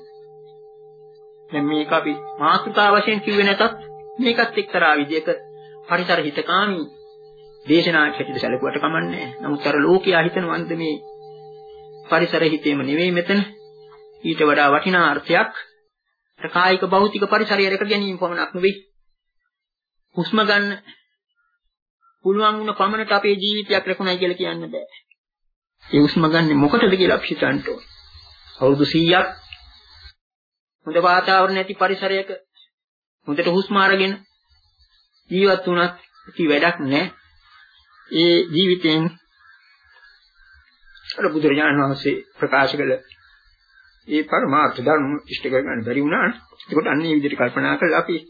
B: දැන් මේක අපි මාතෘකා වශයෙන් කිව්වේ නැතත් මේකත් එක්තරා විදියක පරිසර හිතකාමී දේශනාවක් හැටියට සැලකුවට කමන්නේ. නමුත් අර ලෝකයා හිතනවන්ද මේ පරිසර හිතේම නෙවෙයි මෙතන ඊට වඩා වටිනා අර්ථයක් කායික භෞතික පරිසරය රැක ගැනීම පමණක් නෙවෙයි. හුස්ම ගන්න පුළුවන් වුණ පමණට අපේ ජීවිතයක් රැකුණයි කියලා කියන්න බෑ. ඒ හුස්ම ගන්න මොකටද කියලා අපි හිතන්න ඕන. අවුරුදු සීයක් හොඳ වාතාවරණ ඇති පරිසරයක හොඳට හුස්ම අරගෙන ජීවත් වුණත් ඉති වැඩක් නැහැ. ඒ ජීවිතයෙන් අර බුදුරජාණන් වහන්සේ ප්‍රකාශ කළ ඒ පරමාර්ථ ධර්ම ඉෂ්ට කරගන්න බැරි වුණා. ඒකට අන්නේ විදිහට කල්පනා කරලා අපි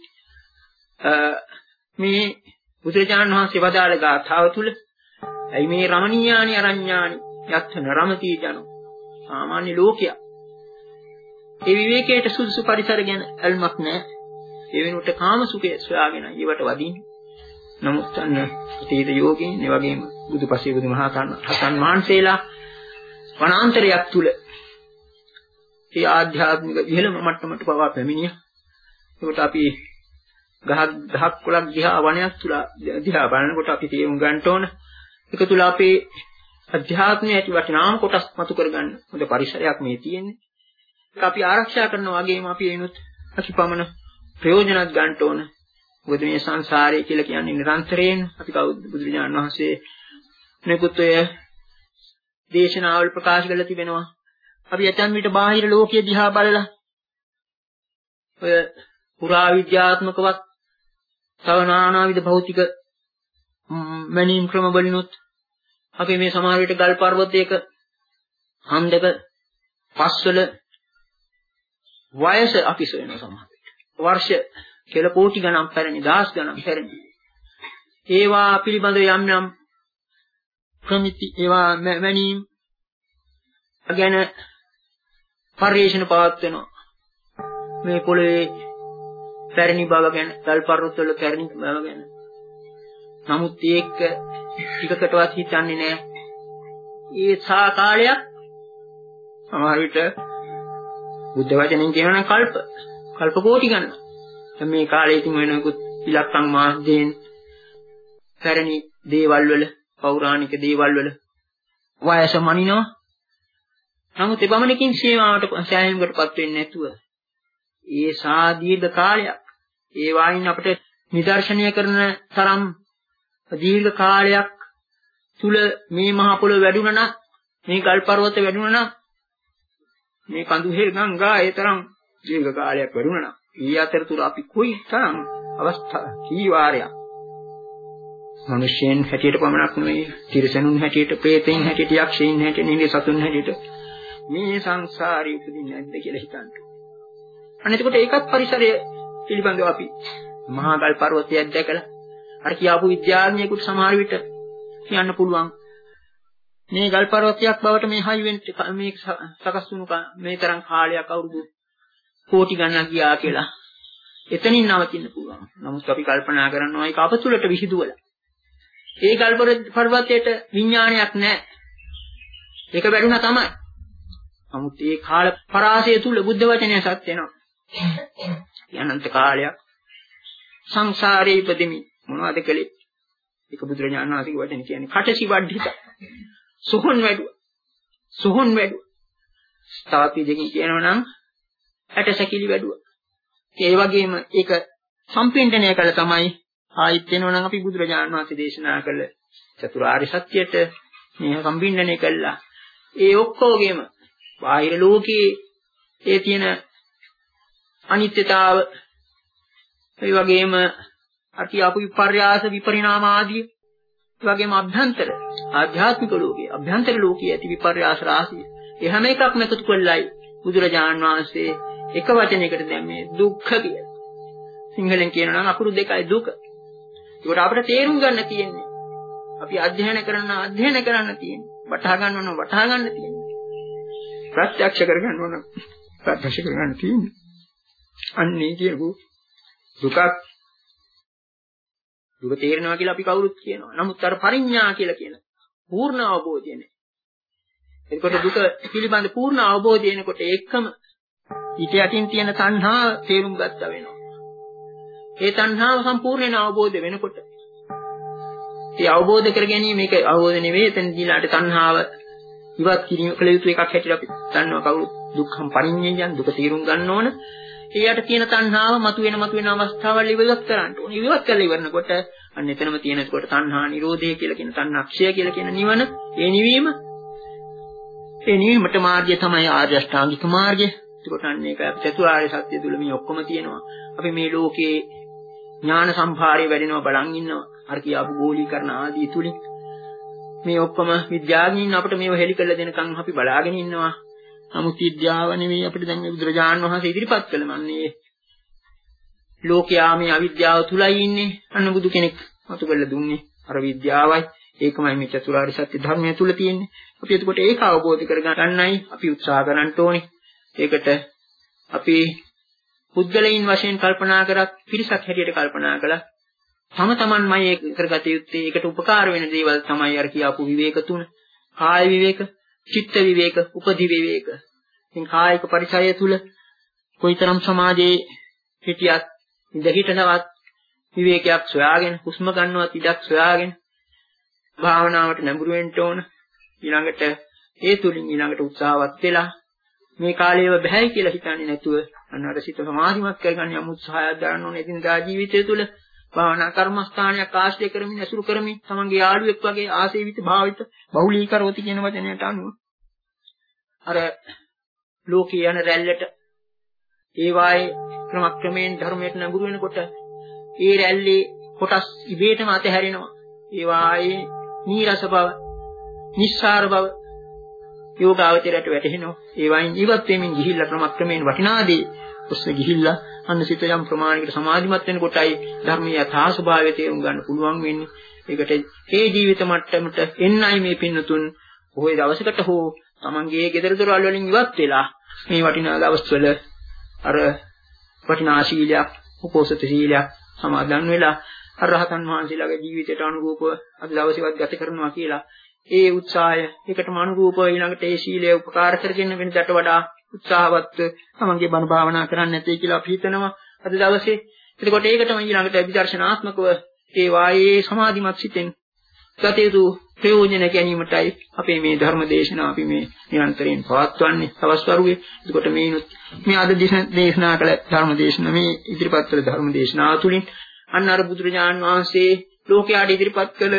B: මේ බුදුරජාණන් වහන්සේ වදාළ ගාථාව තුළ ඇයි මේ රමණීයානි අරඤ්ඤානි යත්තන රමති ජනෝ සාමාන්‍ය ලෝකයා ඒ විවේකයට සුදුසු පරිසර ගැන අල්මක් නැහැ. ඒ වෙනුවට කාම සුඛය සොයාගෙන ඊවට වදින්නේ. නමුත් අන්න අතීත යෝගීන් ඒ වගේම බුදුපසේ බුදුමහාතන් හතන් වහන්සේලා වනාන්තරයක් තුල ඒ ආධ්‍යාත්මික ඉහළම මට්ටමට පවා පැමිණියා. ඒකට අපි ගහක් ගහක් කොළක් දිහා වනයක් තුල දිහා බලනකොට අපි තේරුම් ගන්න ඕන ඒක තුල අපේ අධ්‍යාත්මයේ ඇති වටිනාම කොටස් මතු කරගන්න හොඳ පරිසරයක් මේ තියෙන්නේ. ඒක අපි ආරක්ෂා කරනවා වගේම අපි එනොත් අකිපමණ ප්‍රයෝජනවත් ගන්න ඕන. මොකද මේ සංසාරය කියලා කියන්නේ නිරන්තරයෙන් අපි කවුද බුදුරජාණන් වහන්සේ නිකුත් ඔය දේශනාවල් ප්‍රකාශ කරලා තිබෙනවා. අපි ඇතන් විට බාහිර ලෝකයේ දිහා බලලා ඔය පුරා විද්‍යාත්මකවත් තව නානාවිද භෞතික මැනීම් ක්‍රම වලිනුත් අපි මේ සමහර විට ගල් පර්වතයක හන්දක පස්වල වයස අපි සොයන සමහර විට වර්ෂ කියලා කෝටි ගණන් පැරණි දහස් ගණන් පැරණි ඒවා පිළිබඳ යම් යම් ප්‍රමිති ඒවා මැනීම් ගැන පරිශන පවත්වනවා. මේ පොළවේ පැරණි බව ගැන ගල් පර්වත වල පැරණි බව ගැන. නමුත් ඒක ටිකකටවත් හිතන්නේ නැහැ. ඒ සා කාලයක් සමහර විට බුද්ධ වචනෙන් කියනවා නම් කල්ප කල්ප කෝටි ගණන්. මේ කාලේ ඉතින් වෙනකුත් ඉලක්කම් මාසයෙන් පැරණි දේවල් වල පෞරාණික දේවල් වල වයස මනිනවා. නමුත් ඒ බමණකින් සීමාවට සෑහීමකටපත් වෙන්නේ නැතුව ඒ සා දීර්ඝ කාලයක් ඒ වයින් අපිට නිදර්ශනය කරන තරම් දීර්ඝ කාලයක් තුල මේ මහ පොළොව වැඩුණා නම් මේ ගල් පර්වත වැඩුණා නම් මේ කඳුහෙල් ගංගා ඒ තරම් දීර්ඝ කාලයක් වැඩුණා නම් ඊ අතරතුර අපි කොයි තරම් අවස්ථා කී වාරයක් මිනිස්යන් හැටියට පමණක් නෙවෙයි තිරිසනුන් හැටියට ප්‍රේතයන් හැටියට යක්ෂයන් හැටියට නිලි සතුන් හැටියට මේ සංසාරේ උපදින්නේ නැද්ද කියලා හිතන්න. අන්න එතකොට ඒකත් පරිසරය පිළිබඳව අපි මහා ගල් පර්වතයක් දැකලා අර කියාපු විද්‍යාඥයෙකුට සමහර විට කියන්න පුළුවන් මේ ගල් පර්වතයක් බවට මේ හයි වෙන්න මේ සකස් වුණු මේ තරම් කාලයක් අවුරුදු කෝටි ගණනක් ගියා කියලා. එතනින් නවතින්න පුළුවන්. නමුත් අපි කල්පනා කරනවා ඒක අපතුලට විහිදුවලා. ඒ ගල් පර්වතයට විඥානයක් නැහැ. ඒක වැඩුණා තමයි. නමුත් ඒ කාල පරාසය තුල බුද්ධ වචනය සත්‍ය වෙනවා. අනන්ත කාලයක් සංසාරේ ඉපදෙමි මොනවද කළේ? ඒක බුදුරජාණන් වහන්සේගේ වචනේ කියන්නේ කටසි වඩිත. සුහුන් වැඩුවා. සුහුන් වැඩුවා. තවත් විදිහකින් කියනවා නම් ඇටසැකිලි වැඩුවා. ඒ වගේම ඒක සම්පින්ඩණය කළ තමයි ආයිත් වෙනවා නම් අපි බුදුරජාණන් වහන්සේ දේශනා කළ චතුරාර්ය සත්‍යයට මේ සම්පින්ඩණය කළා. ඒ ඔක්කොගේම බාහිර ලෝකයේ ඒ තියෙන අනිත්‍යතාව ඒ වගේම අපි ආපු විපර්යාස විපරිණාම ආදී ඒ වගේම අභ්‍යන්තර ආධ්‍යාත්මික ලෝකයේ අභ්‍යන්තර ලෝකයේ ඇති විපර්යාස රාශිය ඒ හැම එකක්ම එකතු කළයි බුදුරජාණන් වහන්සේ එක වචනයකට දැම්මේ දුක්ඛ කියලා. සිංහලෙන් කියනවා නම් අකුරු දෙකයි දුක. ඒකට අපිට තේරුම් ගන්න තියෙන්නේ අපි අධ්‍යයනය කරන අධ්‍යයනය කරන්න තියෙන්නේ වටහා ගන්න ඕන වටහා ගන්න තියෙන්නේ ප්‍රත්‍යක්ෂ කරගන්න ඕන ප්‍රත්‍යක්ෂ කරගන්න තියෙන්නේ අන්නේ කියපු දුකක් දුක තේරෙනවා කියලා අපි කවුරුත් කියනවා. නමුත් අර පරිඥා කියලා කියන පූර්ණ අවබෝධය නැහැ. එතකොට දුක පිළිබඳ පූර්ණ අවබෝධය එනකොට ඒකම ඊට යටින් තියෙන තණ්හා තේරුම් ගත්තා වෙනවා. ඒ තණ්හාව සම්පූර්ණයෙන් අවබෝධ වෙනකොට ඒ අවබෝධ කර ගැනීම මේක අවබෝධ නෙවෙයි එතන දීලාට තණ්හාව ඉවත් කිරීම කළ යුතු එකක් හැටියට අපි දන්නවා කවුරුත් දුක්ඛම් පරිඤ්ඤයයන් දුක තේරුම් ගන්න ඕන. එයාට තියෙන තණ්හාව මතුවෙන මතුවෙන අවස්ථාවල් ඉවත් කරන්න ඕනේ. ඉවත් කරලා ඉවරනකොට අන්න එතනම තියෙනකොට තණ්හා නිරෝධය කියලා කියන තණ්හක්ෂය කියලා කියන නිවන, ඒ නිවීම ඒ නිවීමට මාර්ගය තමයි ආර්ය අෂ්ටාංගික මාර්ගය. ඒකට අන්න ඒක චතුරාර්ය සත්‍ය තුල මේ ඔක්කොම තියෙනවා. අපි මේ ලෝකේ ඥාන සම්භාරය වැඩෙනවා බලන් ඉන්නවා. අර කියාපු ගෝලීකරණ ආදී තුලින් මේ ඔක්කොම විද්‍යාඥයින් අපිට මේව හෙලි කරලා දෙනකන් අපි බලාගෙන ඉන්නවා. නමුත් විද්‍යාව නෙවෙයි අපිට දැන් මේ බුදුරජාණන් වහන්සේ ඉදිරිපත් කළ මන්නේ ලෝකයා මේ අවිද්‍යාව තුලයි ඉන්නේ. අන්න බුදු කෙනෙක් මතු කරලා දුන්නේ අර විද්‍යාවයි. ඒකමයි මේ චතුරාර්ය සත්‍ය ධර්මය තුල තියෙන්නේ. අපි එතකොට ඒක අවබෝධ කරගන්නයි අපි උත්සාහ කරන්න ඕනේ. ඒකට අපි පුද්ගලයන් වශයෙන් කල්පනා කරත් පිරිසක් හැටියට කල්පනා කළා. තම තමන්මයි ඒක කරගත යුත්තේ. ඒකට උපකාර වෙන දේවල් තමයි අර කියාපු විවේක තුන. කාය විවේක, චිත්ත විවේක, උපදි විවේක. ඉතින් කායික පරිසරය තුල කොයිතරම් සමාජයේ හිටියත් ඉඳ හිටනවත් විවේකයක් සොයාගෙන, හුස්ම ගන්නවත් ඉඩක් සොයාගෙන භාවනාවට නැඹුරු වෙන්න ඕන. ඊළඟට ඒ තුලින් ඊළඟට උත්සාහවත් වෙලා මේ කාලේව බෑයි කියලා හිතන්නේ නැතුව අන්නර සිත සමාධිමත් කරගන්න යම් උත්සාහයක් ගන්න ඕනේ. එදිනදා ජීවිතය තුළ භාවනා කර්මස්ථානයක් ආශ්‍රය කරමින් ඇසුරු කරමින් තමන්ගේ යාළුවෙක් වගේ ආසේවිත භාවිත බහුලීකරවති කියන වචනයට අනුව අර ලෝකේ යන රැල්ලට ඒ වායේ ක්‍රමක්‍රමයෙන් ධර්මයට නැඹුරු වෙනකොට ඒ රැල්ලේ කොටස් ඉබේටම අතහැරෙනවා. ඒ වායේ නීරස බව, නිස්සාර බව යෝගාවචරයට වැටහෙනවා. ඒ වයින් ජීවත් වෙමින් ගිහිල්ලා ක්‍රමක්‍රමයෙන් වටිනාදී ඔස්සේ ගිහිල්ලා අන්න සිත යම් ප්‍රමාණයකට සමාධිමත් වෙන කොටයි ධර්මයේ යථා ස්වභාවය තේරුම් ගන්න පුළුවන් වෙන්නේ. ඒකට මේ ජීවිත මට්ටමට එන්නයි මේ පින්නතුන් කොහේ දවසකට හෝ තමන්ගේ ගෙදර දොරවල් වලින් ඉවත් වෙලා මේ වටිනා දවස්වල අර වටිනා ශීලයක්, උපෝසත ශීලයක් සමාදන් වෙලා අර රහතන් වහන්සේලාගේ ජීවිතයට අනුරූපව අද දවසේවත් ගත කරනවා කියලා ඒ උත්සාහය ඒකටම අනුරූපව ඊළඟට ඒ ශීලය උපකාර කරගෙන වෙනදට වඩා උත්සාහවත් තමන්ගේ බණ භාවනා කරන්න නැtei කියලා අපි හිතනවා අද දවසේ. එතකොට ඒකටම ඊළඟට විදර්ශනාත්මකව ඒ වායේ සමාධිමත් සිතෙන් ගතයුතු ප්‍රයෝජන ගැනීමටයි අපේ මේ ධර්ම දේශනාව අපි මේ නිරන්තරයෙන් පවත්වන්නේ තවස් වරුවේ. එතකොට මේනොත් මේ අද දේශනා කළ ධර්ම දේශනාව මේ ඉදිරිපත් කළ ධර්ම දේශනාව තුළින් අන්න අර බුදුරජාන් වහන්සේ ලෝකයට ඉදිරිපත් කළ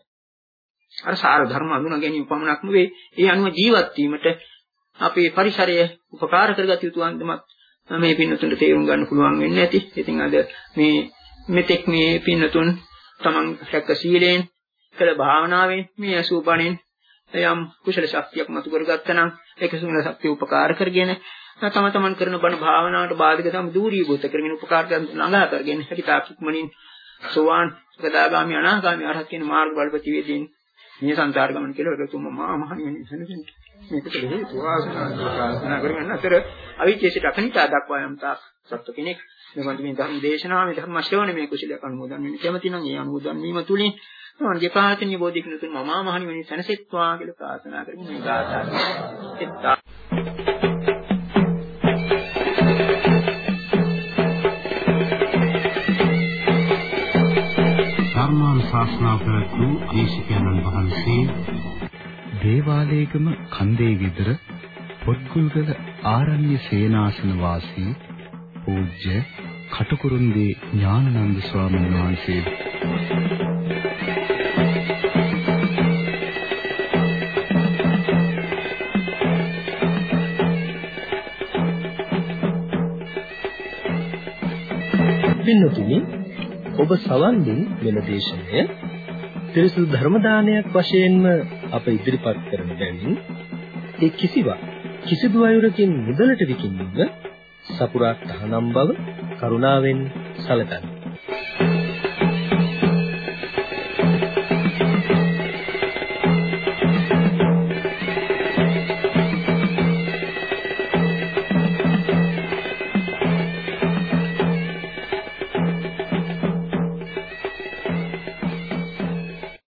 B: අර සාර ධර්ම අඳුන ගැනීම පමණක් නෙවෙයි ඒ අනුව ජීවත් වීමට අපේ පරිසරය උපකාර කරගත යුතු අන්දමත් මේ පින්නතුන්ට තේරුම් ගන්න පුළුවන් වෙන්නේ නැති. ඉතින් අද මේ මෙතෙක් මේ පින්නතුන් තමන් රැක සීලෙන් කළ භාවනාවෙන් මේ අසුපණෙන් යම් කුසල ශක්තියක් මතු කරගත්තා නම් ඒක කුසල ශක්තිය උපකාර කරගෙන තම තමන් කරන බණ භාවනාවට බාධක තම දූරීභූත කරගෙන උපකාර කරන ළඟා කරගෙන හිතාක්මනින් සෝවාන් ගදාගාමි අනාගාමි අරහත් කියන මාර්ග බලපති වේදීන් මේ සංසාර ගමන කියලා ඒක තුම මහා මහණෙනි සෙනසෙන්ට මේකට හේතු වාසනා ප්‍රාර්ථනා කරගෙන අතර අවිචේසිත අකනිතා දක්වා යම් තාක් සත්ව කෙනෙක් මේ වන්දි මේ ධර්ම දේශනාව මේ ධර්ම ශ්‍රවණය මේ කුසලයක් අනුමෝදන් වෙන්න කැමති නම් ඒ අනුමෝදන් වීම තුලින් තමන්ගේ ප්‍රාර්ථනීය බෝධිකන තුන මහා මහණෙනි සෙනසෙත්වා කියලා ප්‍රාර්ථනා කරගෙන මේ ගාථා එත්තා
A: ශාස්ත්‍රා ප්‍රතු දේශකයන්න් වහන්සේ දේවාලයේගම කන්දේ විතර පොත්ගුල්ගල ආරණ්‍ය සේනාසන වාසී පූජ්‍ය කටුකුරුන්දී ඥානানন্দ ස්වාමීන් වහන්සේ
C: පින්නතුනි ඔබ සවන් දෙන වෙන දේශනය ත්‍රිසු ධර්ම දානයක් වශයෙන්ම අප ඉදිරිපත් කරන බැවින් ඒ කිසිවක් කිසිදු අයුරකින් මුදලට විකිණීම සපුරා තහනම් බව කරුණාවෙන් සැලකන්න.